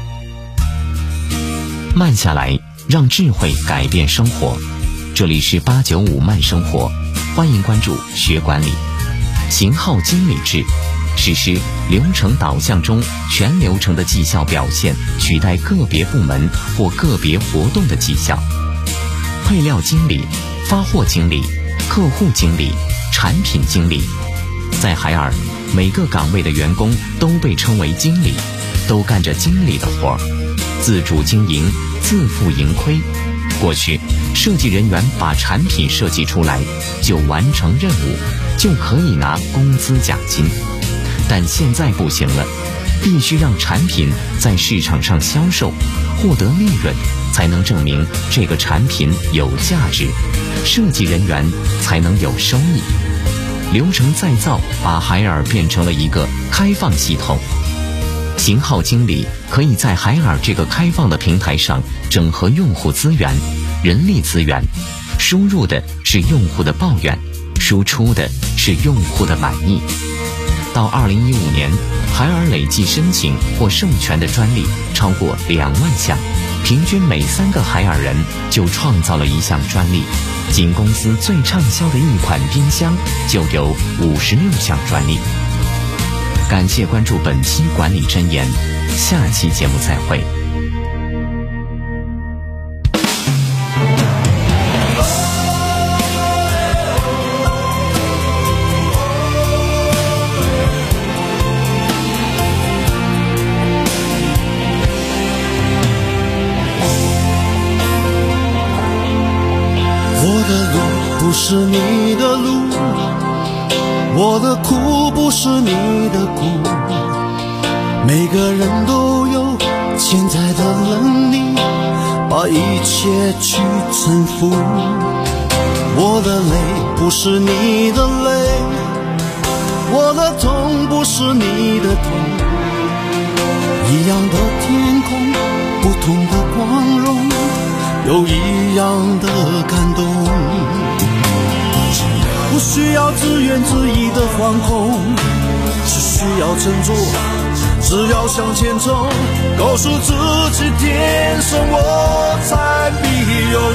慢下来，让智慧改变生活。这里是八九五慢生活，欢迎关注学管理。型号经理制，实施流程导向中全流程的绩效表现取代个别部门或个别活动的绩效。配料经理、发货经理、客户经理、产品经理，在海尔，每个岗位的员工都被称为经理，都干着经理的活儿，自主经营，自负盈亏。过去，设计人员把产品设计出来，就完成任务，就可以拿工资奖金。但现在不行了，必须让产品在市场上销售，获得利润，才能证明这个产品有价值，设计人员才能有收益。流程再造把海尔变成了一个开放系统，型号经理可以在海尔这个开放的平台上整合用户资源、人力资源，输入的是用户的抱怨，输出的是用户的满意。到二零一五年，海尔累计申请或授权的专利超过两万项，平均每三个海尔人就创造了一项专利。仅公司最畅销的一款冰箱就有五十六项专利。感谢关注本期管理箴言，下期节目再会。 不是你的路，我的苦不是你的苦，每个人都有潜在的能力，把一切去征服。我的泪不是你的泪，我的痛不是你的痛，一样的天空，不同的光荣，有一样的感动。不需要自怨自艾的惶恐，只需要振作，只要向前走，告诉自己天生我材必有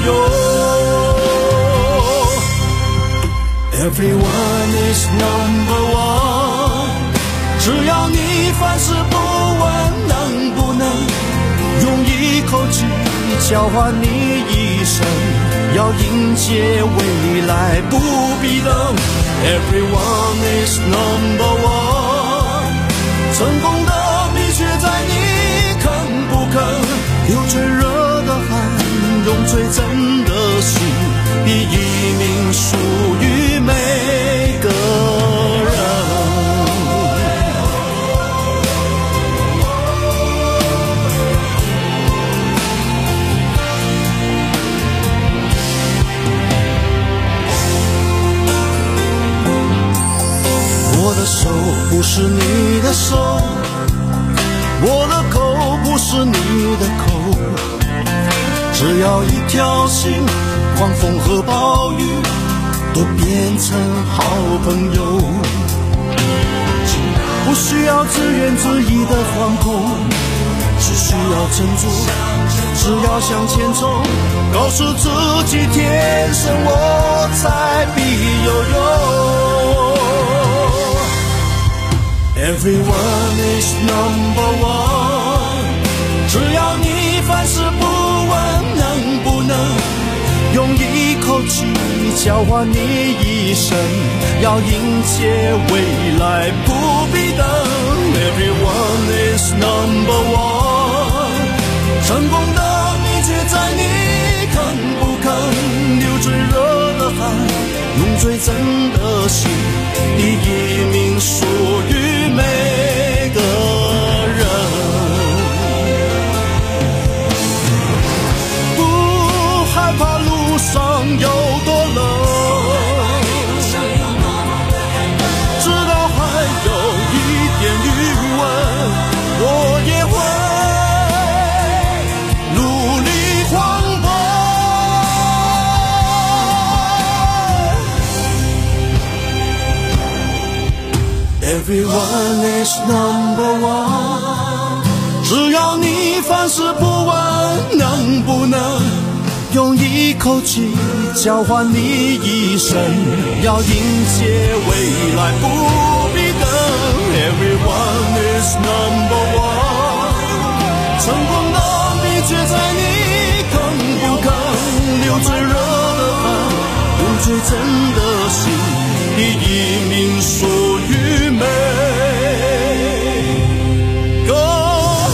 用。 Everyone is number one， 只要你凡事不问能不能用一口气交换你一生。 要迎接未来，不必等。Everyone is number one， 成功的秘诀在你肯不肯流最热的汗，用最真的心，第一名属于每个人。我的手不是你的手，我的口不是你的口，只要一条心，狂风和暴雨都变成好朋友。不需要自怨自艾的惶恐，只需要珍珠，只要向前冲，告诉自己天生我材必有用。Everyone is number one， 只要你凡事不问能不能用一口气交换你一生，要迎接未来不必等。Everyone is number one， 成功的秘诀在你肯不肯流最热的汗，用最真的心，第一名属于每个人。不害怕路上有多冷，直到还有一点余温，我也会努力狂奔。Everyone is number one， 只要你凡事不问能不能用一口气交换你一生，要迎接未来不必等。Everyone is number one， 成功的秘诀在你肯不肯流最热的汗，用最真的心，第一名属于每个人。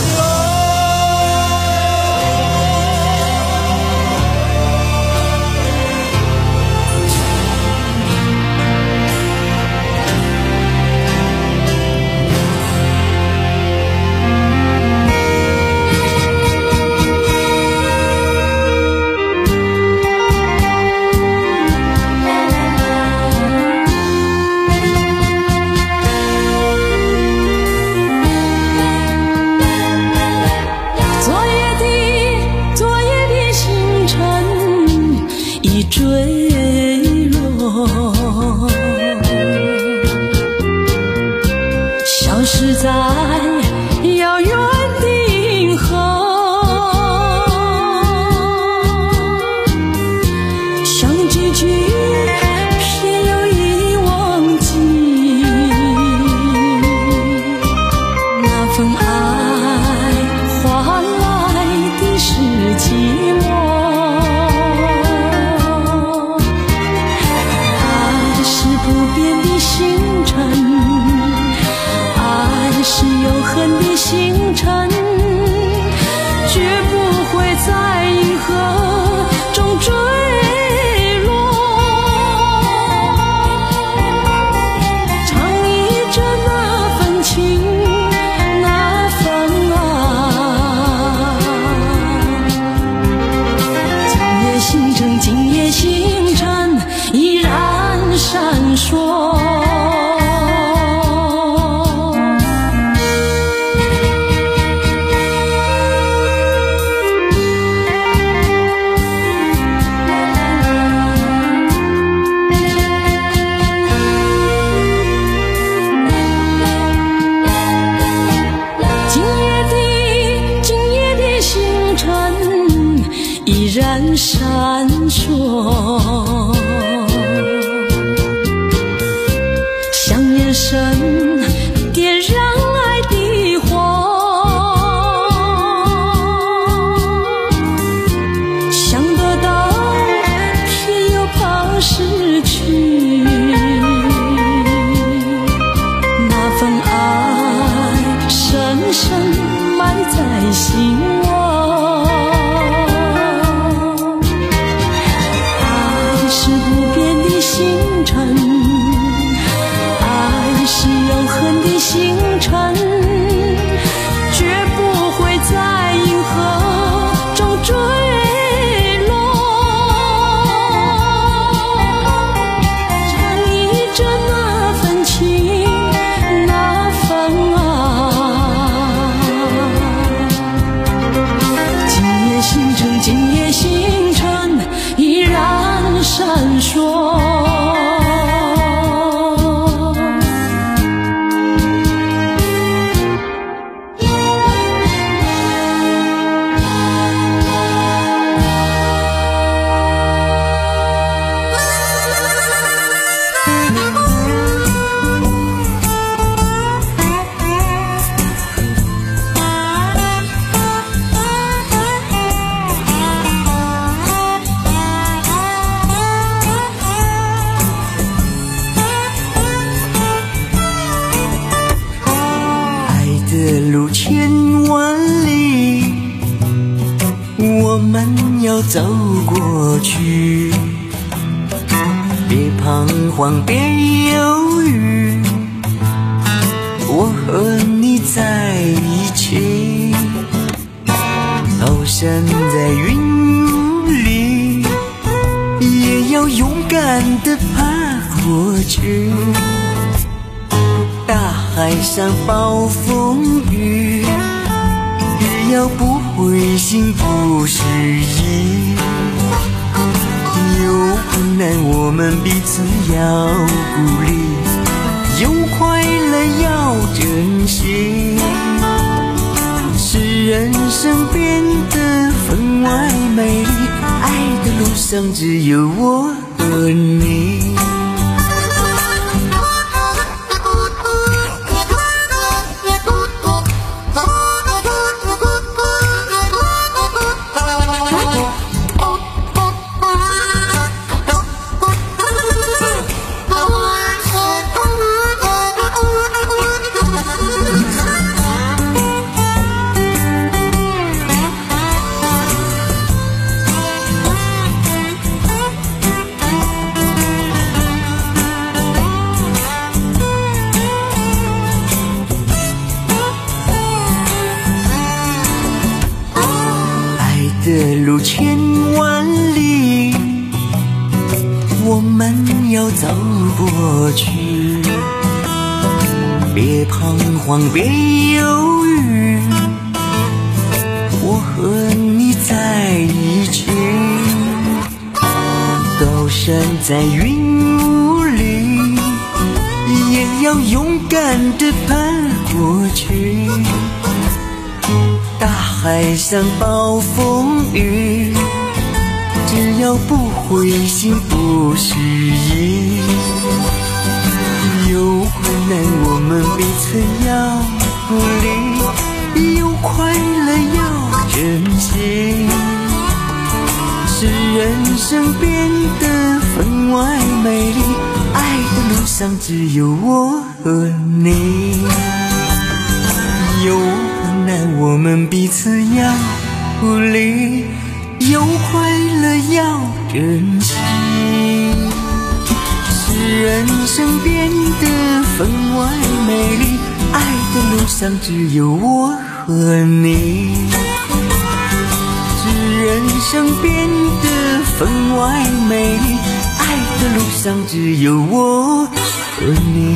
坠落，消失在遥远的银河，像几句偏又已忘记，那份爱换来的是寂寞。不变的星辰，爱是有的失去，那份爱深深埋在心窝。爱是不变的星辰，爱是永恒的星辰，绝不会在银河中坠落。正依着那份情，那份爱，今夜星辰，今夜星辰依然闪烁。 路千万里，我们要走过去，别彷徨，别犹豫，我和你在一起，高山在云里，也要勇敢地爬过去，大海上暴风雨，只要不灰心不失意，有困难我们彼此要鼓励，有快乐要珍惜，使人生变得分外美丽，爱的路上只有我和你。的路千万里，我们要走过去，别彷徨，别犹豫，我和你在一起，高山在云雾里，也要勇敢地爬过去，大海上暴风雨，只要不灰心不失意，有困难我们彼此要鼓励，有快乐要珍惜，使人生变得分外美丽，爱的路上只有我和你，有困难我们彼此要鼓励，有快乐要珍惜，使人生变得分外美丽，爱的路上只有我和你，使人生变得分外美丽，爱的路上只有我和你。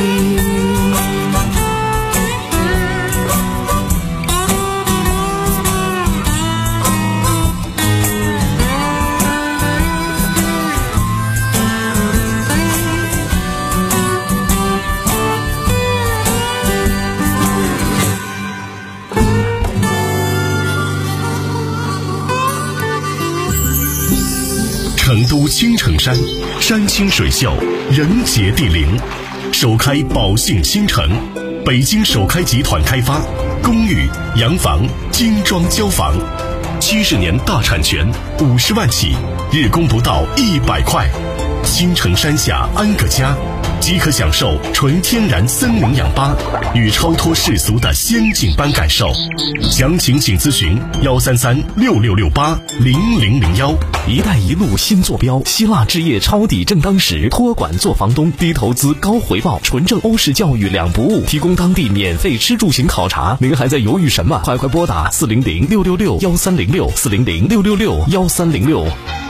成都青城山，山清水秀，人杰地灵，首开宝兴新城，北京首开集团开发，公寓、洋房精装交房，七十年大产权，五十万起，日供不到一百块， 青城山下安个家，即可享受纯天然森林氧吧与超脱世俗的仙境般感受。详情请咨询幺三三六六六八零零零幺。 一带一路新坐标，希腊置业抄底正当时，托管做房东，低投资高回报，纯正欧式教育两不误，提供当地免费吃住行考察。您还在犹豫什么？快快拨打四零零六六六幺三零六四零零六六六幺三零六。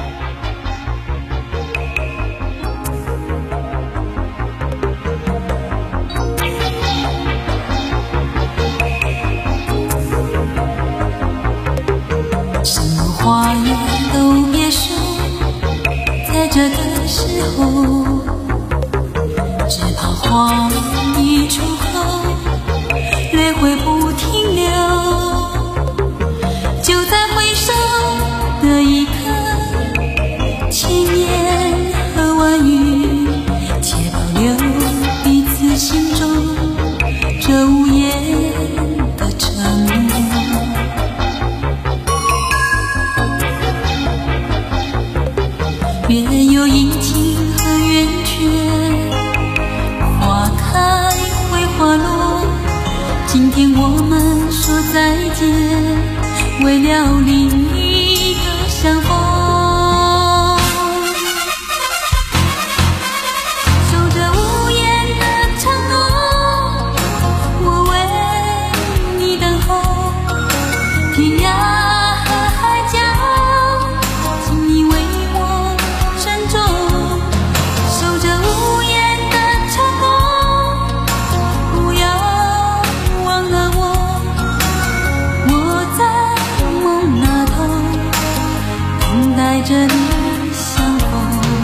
话语都别说，在这个时候，只怕话一出口，泪会不停留。就在回首的一刻，千言和万语，且保留彼此心中这无言的承诺。月有阴晴和圆缺，花开会花落。今天我们说再见，为了另一个相逢。守着无言的承诺，我为你等候。天涯和海角，请你为这里相逢。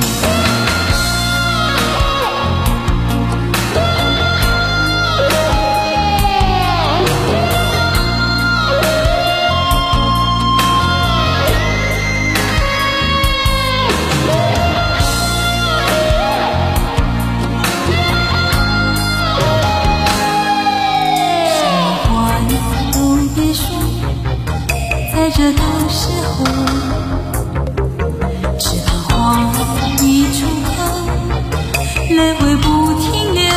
什么话语都别说，在这个时候，一出口，泪会不停留。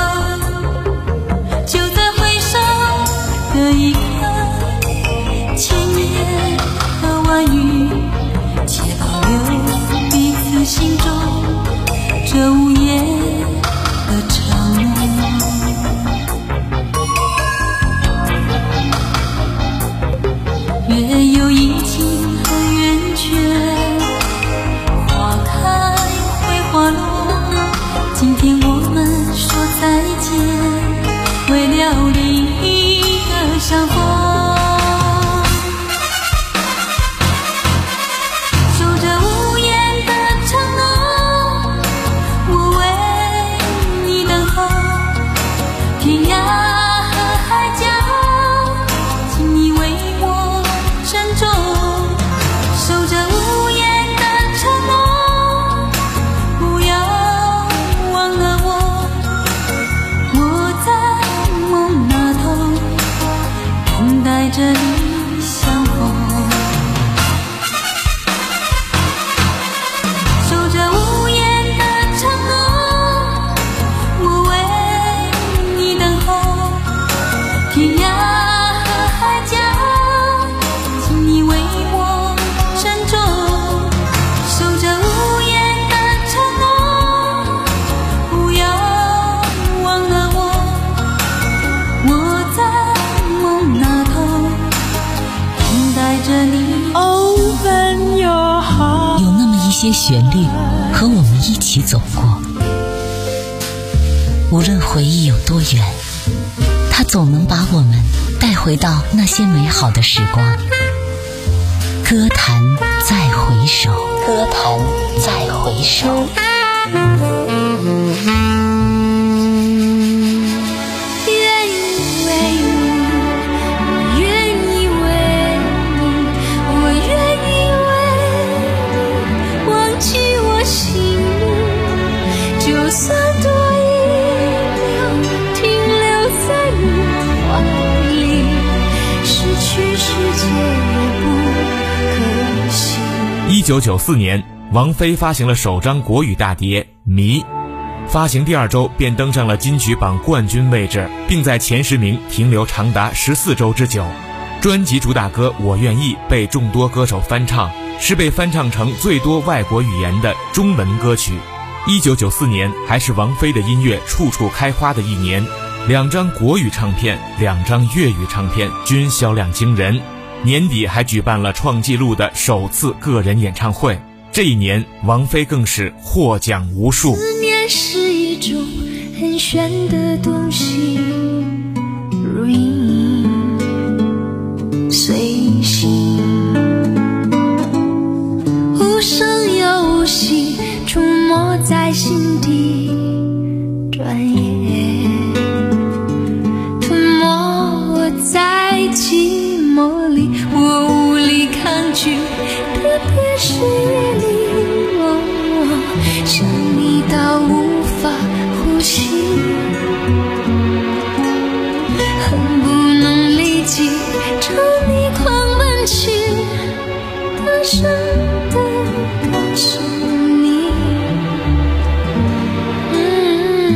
就在回首的一刻，千言和万语，且保留彼此心中这无言的承诺。月有阴晴和圆缺，花落，今天我们说再见，为了另一个相逢。守着无言的承诺，我为你等候。天涯和海角，请你为我珍重。守着无言的承诺，在这里相逢。守着无言的承诺，我为你等候。天涯和海角，请你为我珍重。守着无言的承诺，不要忘了我，我在梦那头在这里。 有那么一些旋律和我们一起走过，无论回忆有多远，它总能把我们带回到那些美好的时光。歌坛再回首，歌坛再回首。 一九九四年， 王菲发行了首张国语大碟《迷》，发行第二周便登上了金曲榜冠军位置，并在前十名停留长达十四周之久。专辑主打歌《我愿意》被众多歌手翻唱，是被翻唱成最多外国语言的中文歌曲。一九九四年还是王菲的音乐处处开花的一年，两张国语唱片、两张粤语唱片均销量惊人。年底还举办了创纪录的首次个人演唱会，这一年王菲更是获奖无数。 思念是一种很玄的东西，如影随形，无声又无息，出没在心底，转眼吞没我在寂寞里，我无力抗拒，特别是夜里，我想你到无法呼吸，恨不能立即朝你狂奔去，大声地告诉你，嗯，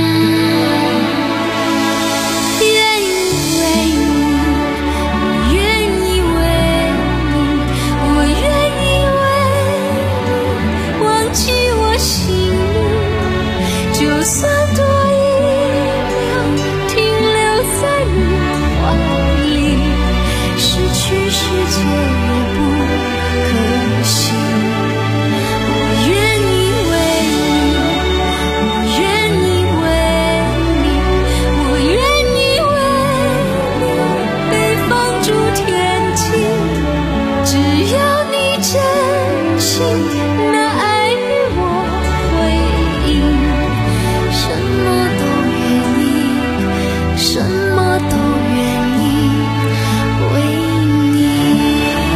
愿意为你，我愿意为你，我愿意为你忘记我心里，就算多一秒停留在你怀里，失去世界也不可惜。我愿意为你，我愿意为你，我愿意为你被放逐天际，只要你真心那爱与我回应，什么都愿意，什么都愿意为你。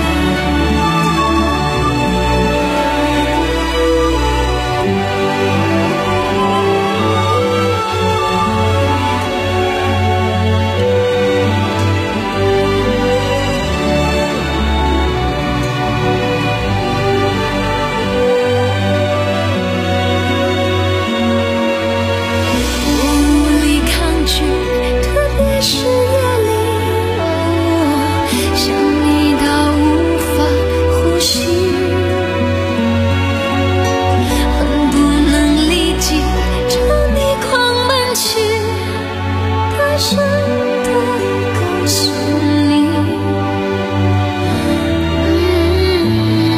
我无力抗拒，特别是夜里，我想你到无法呼吸，恨不能立即朝你狂奔去，大声地告诉你，嗯，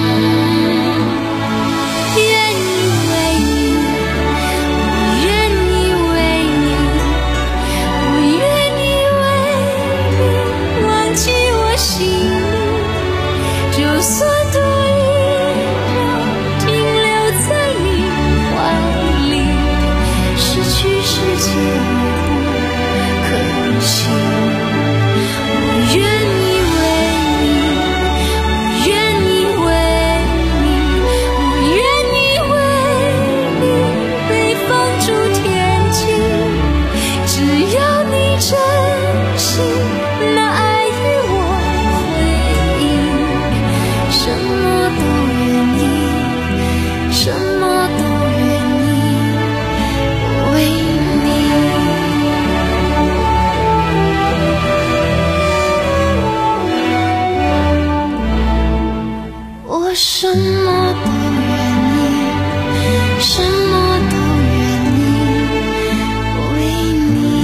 愿意为你，我愿意为你，我愿意为你忘记我心里，就算多一秒停留在你怀里，失去世界也不可惜。我愿意为你，我愿意为你，我愿意为你被放逐天际，只要你真心那爱与我回应，什么都愿意，什么都愿意为你。我什么都愿意，什么都愿意为你。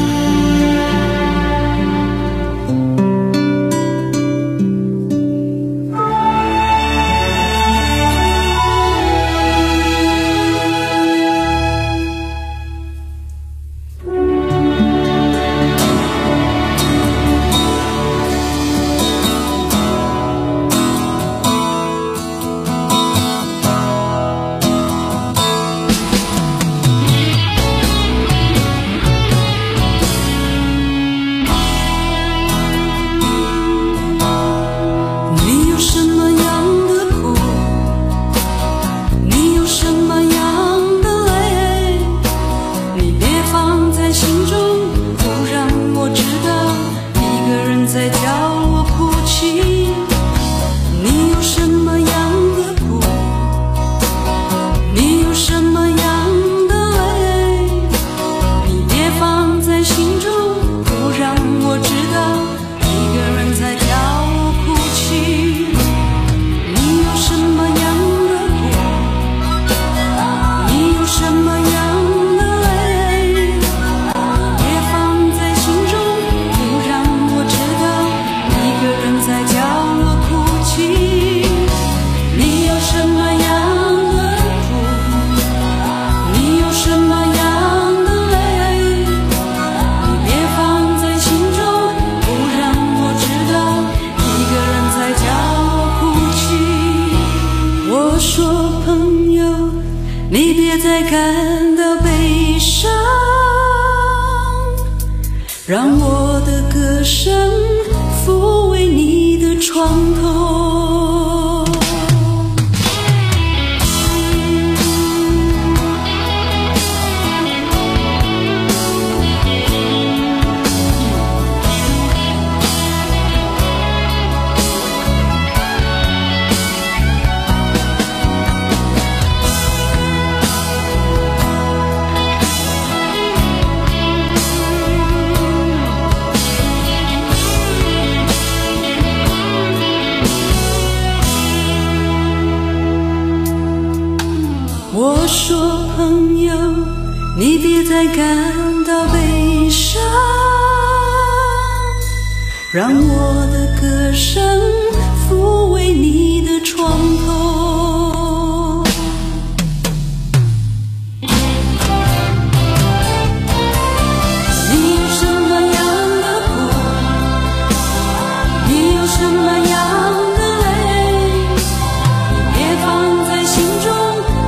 你别再感到悲伤，让我的歌声抚慰你的床头。我说朋友，你别再感到悲伤，让我的歌声抚慰你的床头。你有什么样的苦，你有什么样的泪，你别放在心中，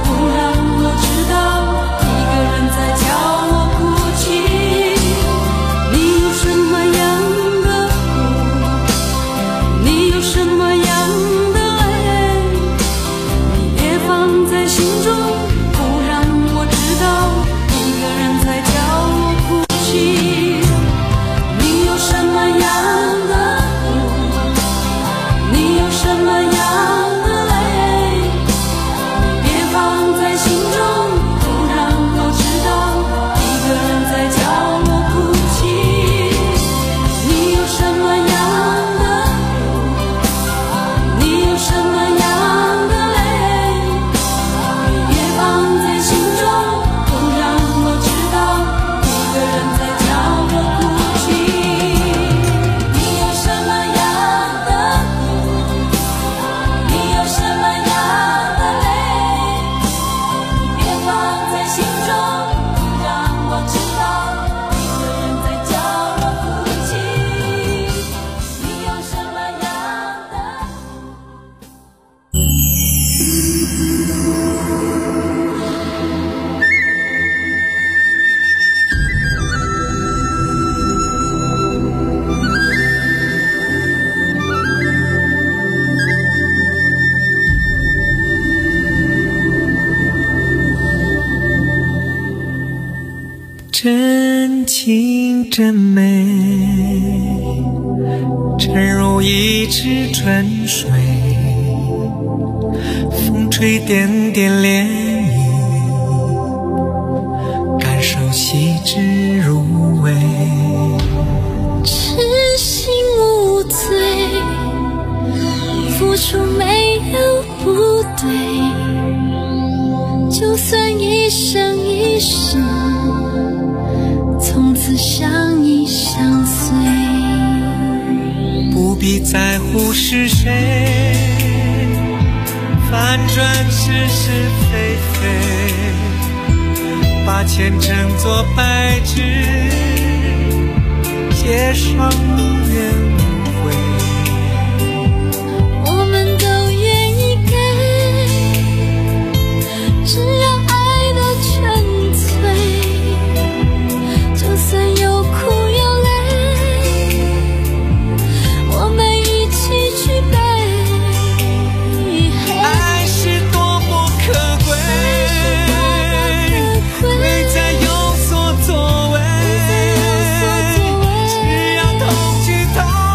真情真美，真如一池春水，风吹点点涟漪，感受细致入微。 痴心无罪，付出没有不对，就算一生一世从此相依相随， 不必在乎是谁，反转是是非非，把前程作白纸，写上无怨无悔。 我们都愿意给，只要爱的纯粹，就算有苦有泪，我们一起去背。 爱是多么可贵，贵在有所作为，只要同去同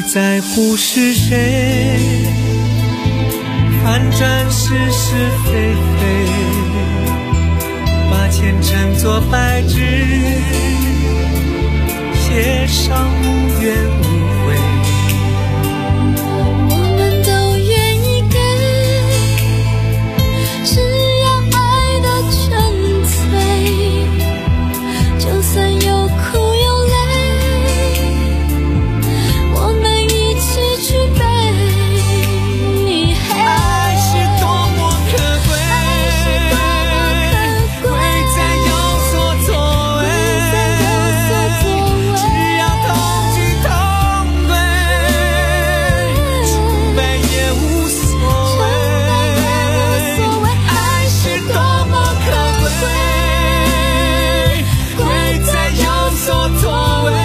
你在乎是谁？反转是是非非，把前尘作白纸，写上无怨无悔。 我们都愿意给，只要爱的纯粹，就算有苦有泪，我们一起去背。 爱是多么可贵，贵在有所作为，只要同进同退，成败也无所谓。爱是多么可贵，贵在有所作为，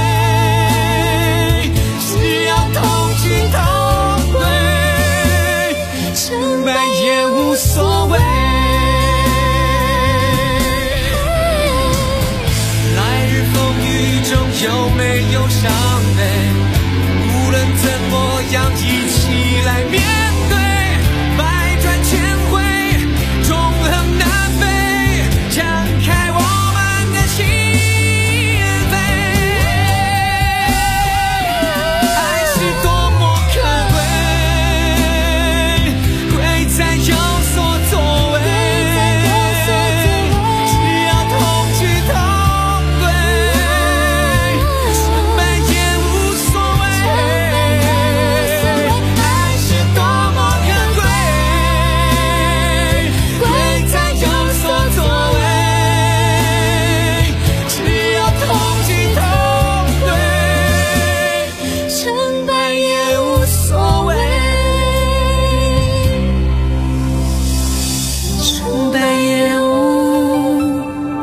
只要同进同退，成败也无所谓。来日风雨中有没有伤悲，无论怎么样一起来面对，百转千回，纵横南北，展开我们的心扉。爱是多么可贵，贵在有所作为，只要同去同归，成败也无所谓。爱是多么可贵，贵在有所作为，只要同进同退，成败也无所谓。成败也无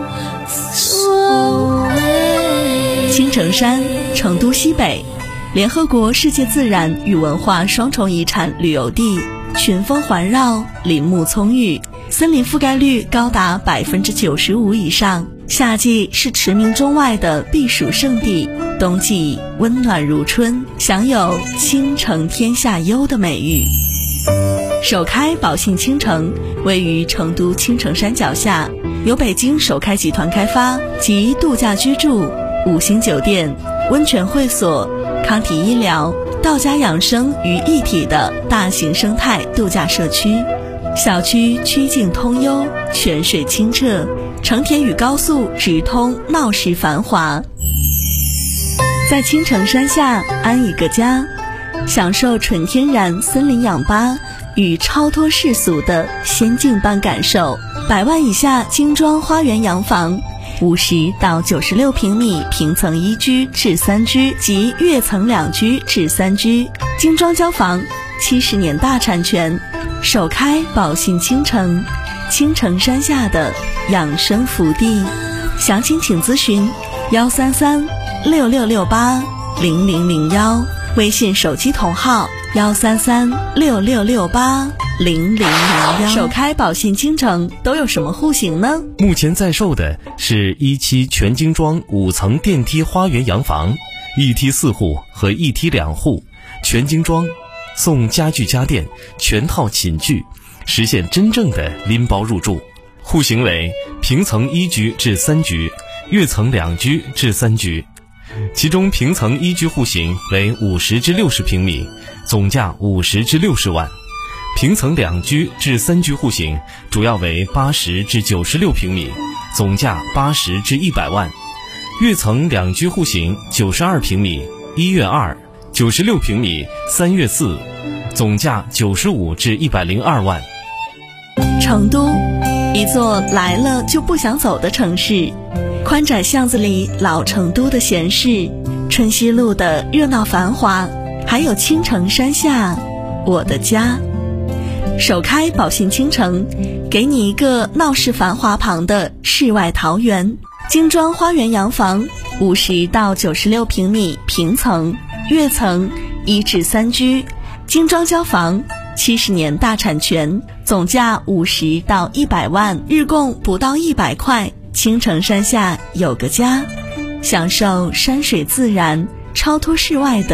所谓。 青城山，成都西北，联合国世界自然与文化双重遗产旅游地，群峰环绕，林木葱郁，森林覆盖率高达百分之九十五以上。夏季是驰名中外的避暑胜地，冬季温暖如春，享有倾城天下优的美誉。首开宝信倾城位于成都青城山脚下，由北京首开集团开发，集度假居住、五星酒店、温泉会所、康体医疗、道家养生于一体的大型生态度假社区。小区曲径通幽，泉水清澈，成田与高速直通，闹市繁华。在青城山下安一个家，享受纯天然森林氧吧与超脱世俗的仙境般感受。百万以下精装花园洋房，五十到九十六平米平层一居至三居及跃层两居至三居，精装交房，七十年大产权，首开宝信倾城，青城山下的养生福地。详情请咨询幺三三六六六八零零零幺，微信手机同号幺三三六六六八零零零幺。首开宝信倾城都有什么户型呢？ 目前在售的是一期全精装五层电梯花园洋房，一梯四户和一梯两户，全精装，送家具家电全套寝具，实现真正的拎包入住。户型为平层一居至三居，跃层两居至三居。其中平层一居户型为五十至六十平米，总价五十至六十万；平层两居至三居户型主要为八十至九十六平米，总价八十至一百万；跃层两居户型九十二平米，一跃二；九十六平米，三跃四，总价九十五至一百零二万。 成都，一座来了就不想走的城市。宽窄巷子里老成都的闲适，春熙路的热闹繁华，还有青城山下我的家。首开宝信倾城，给你一个闹市繁华旁的世外桃源。精装花园洋房，五十到九十六平米平层，跃层一至三居，精装交房，七十年大产权，总价五十到一百万，日供不到一百块。青城山下有个家，享受山水自然、超脱世外的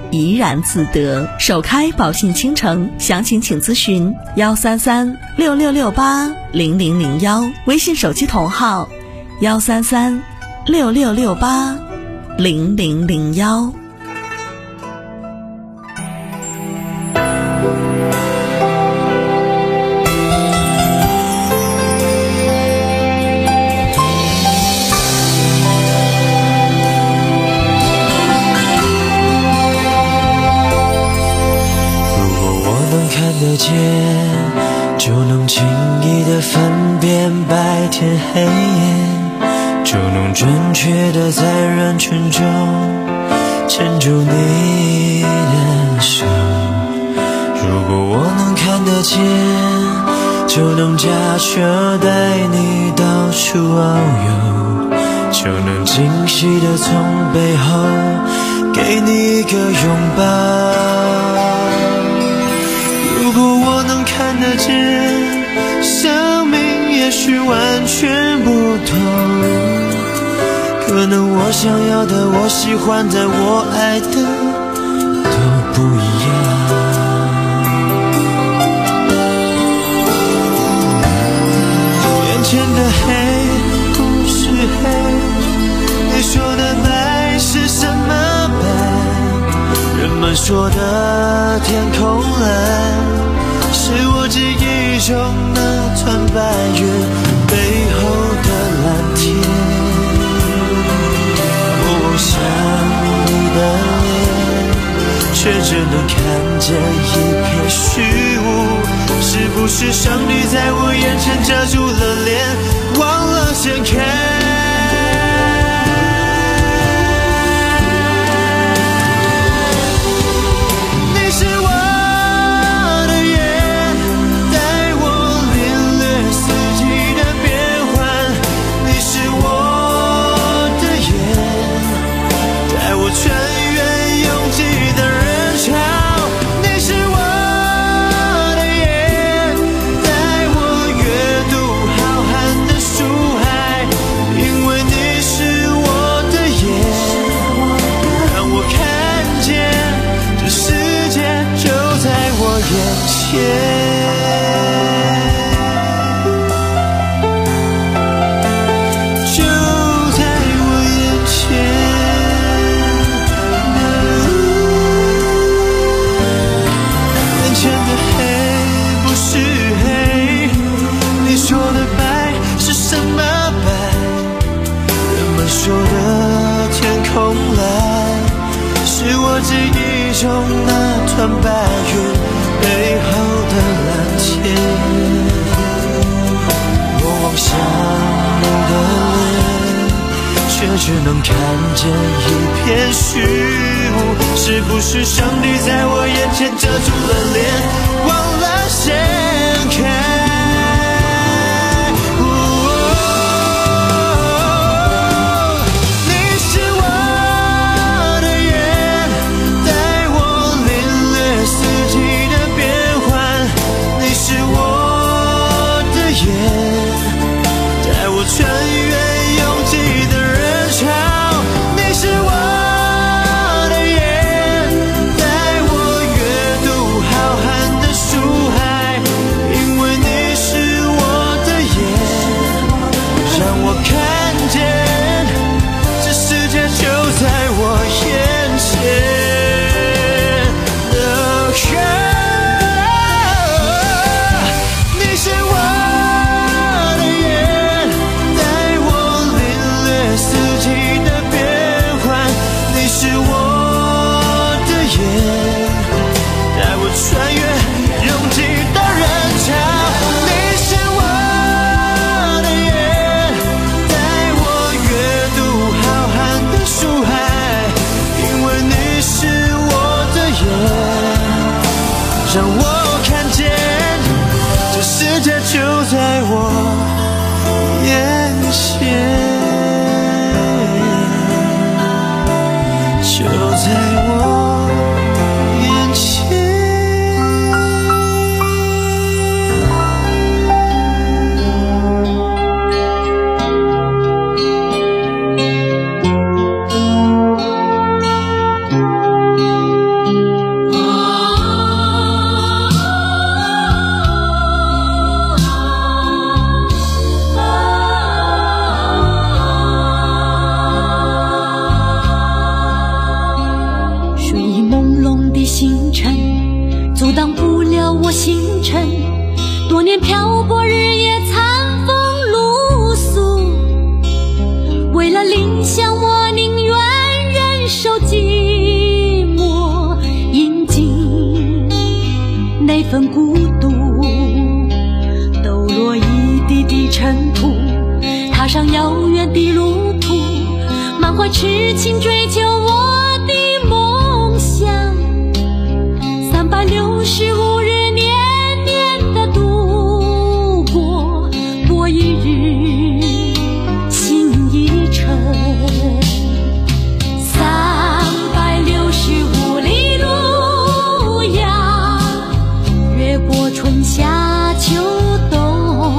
怡然自得。首开宝信倾城，详情请咨询幺三三六六六八零零零幺，微信手机同号幺三三六六六八零零零幺。 得见，就能轻易地分辨白天黑夜，就能准确地在人群中牵住你的手。如果我能看得见，就能驾车带你到处遨游，就能惊喜地从背后给你一个拥抱。如果我能看得见，生命也许完全不同，可能我想要的，我喜欢的，我爱的都不一样。眼前的黑不是黑，你说的白是什么白？人们说的天空蓝，是我记忆中那团白云背后的蓝天。我望向你的脸，却只能看见一片虚无。是不是上帝在我眼前遮住了脸，忘了掀开？记忆中那团白云背后的蓝天。我望向你的脸，却只能看见一片虚无。是不是上帝在我眼前遮住了脸，忘了掀开？让我看见，这世界就在我眼前，就在我眼前。 份孤独，抖落一地的尘土，踏上遥远的路途，满怀痴情追求我的梦想，三百六十五日年年的度过，过一日心一程，三百六十五里路呀，越过春夏秋冬，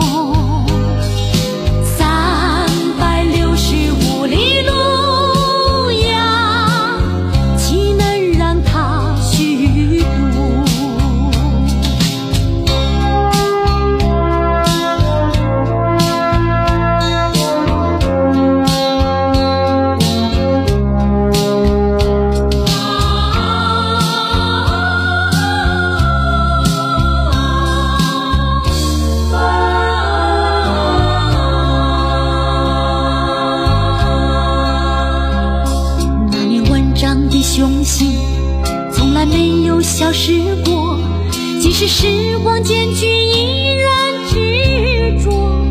三百六十五里路呀，岂能让它虚度？那年万丈的雄心从来没有消失过，即使时光渐去依然执着，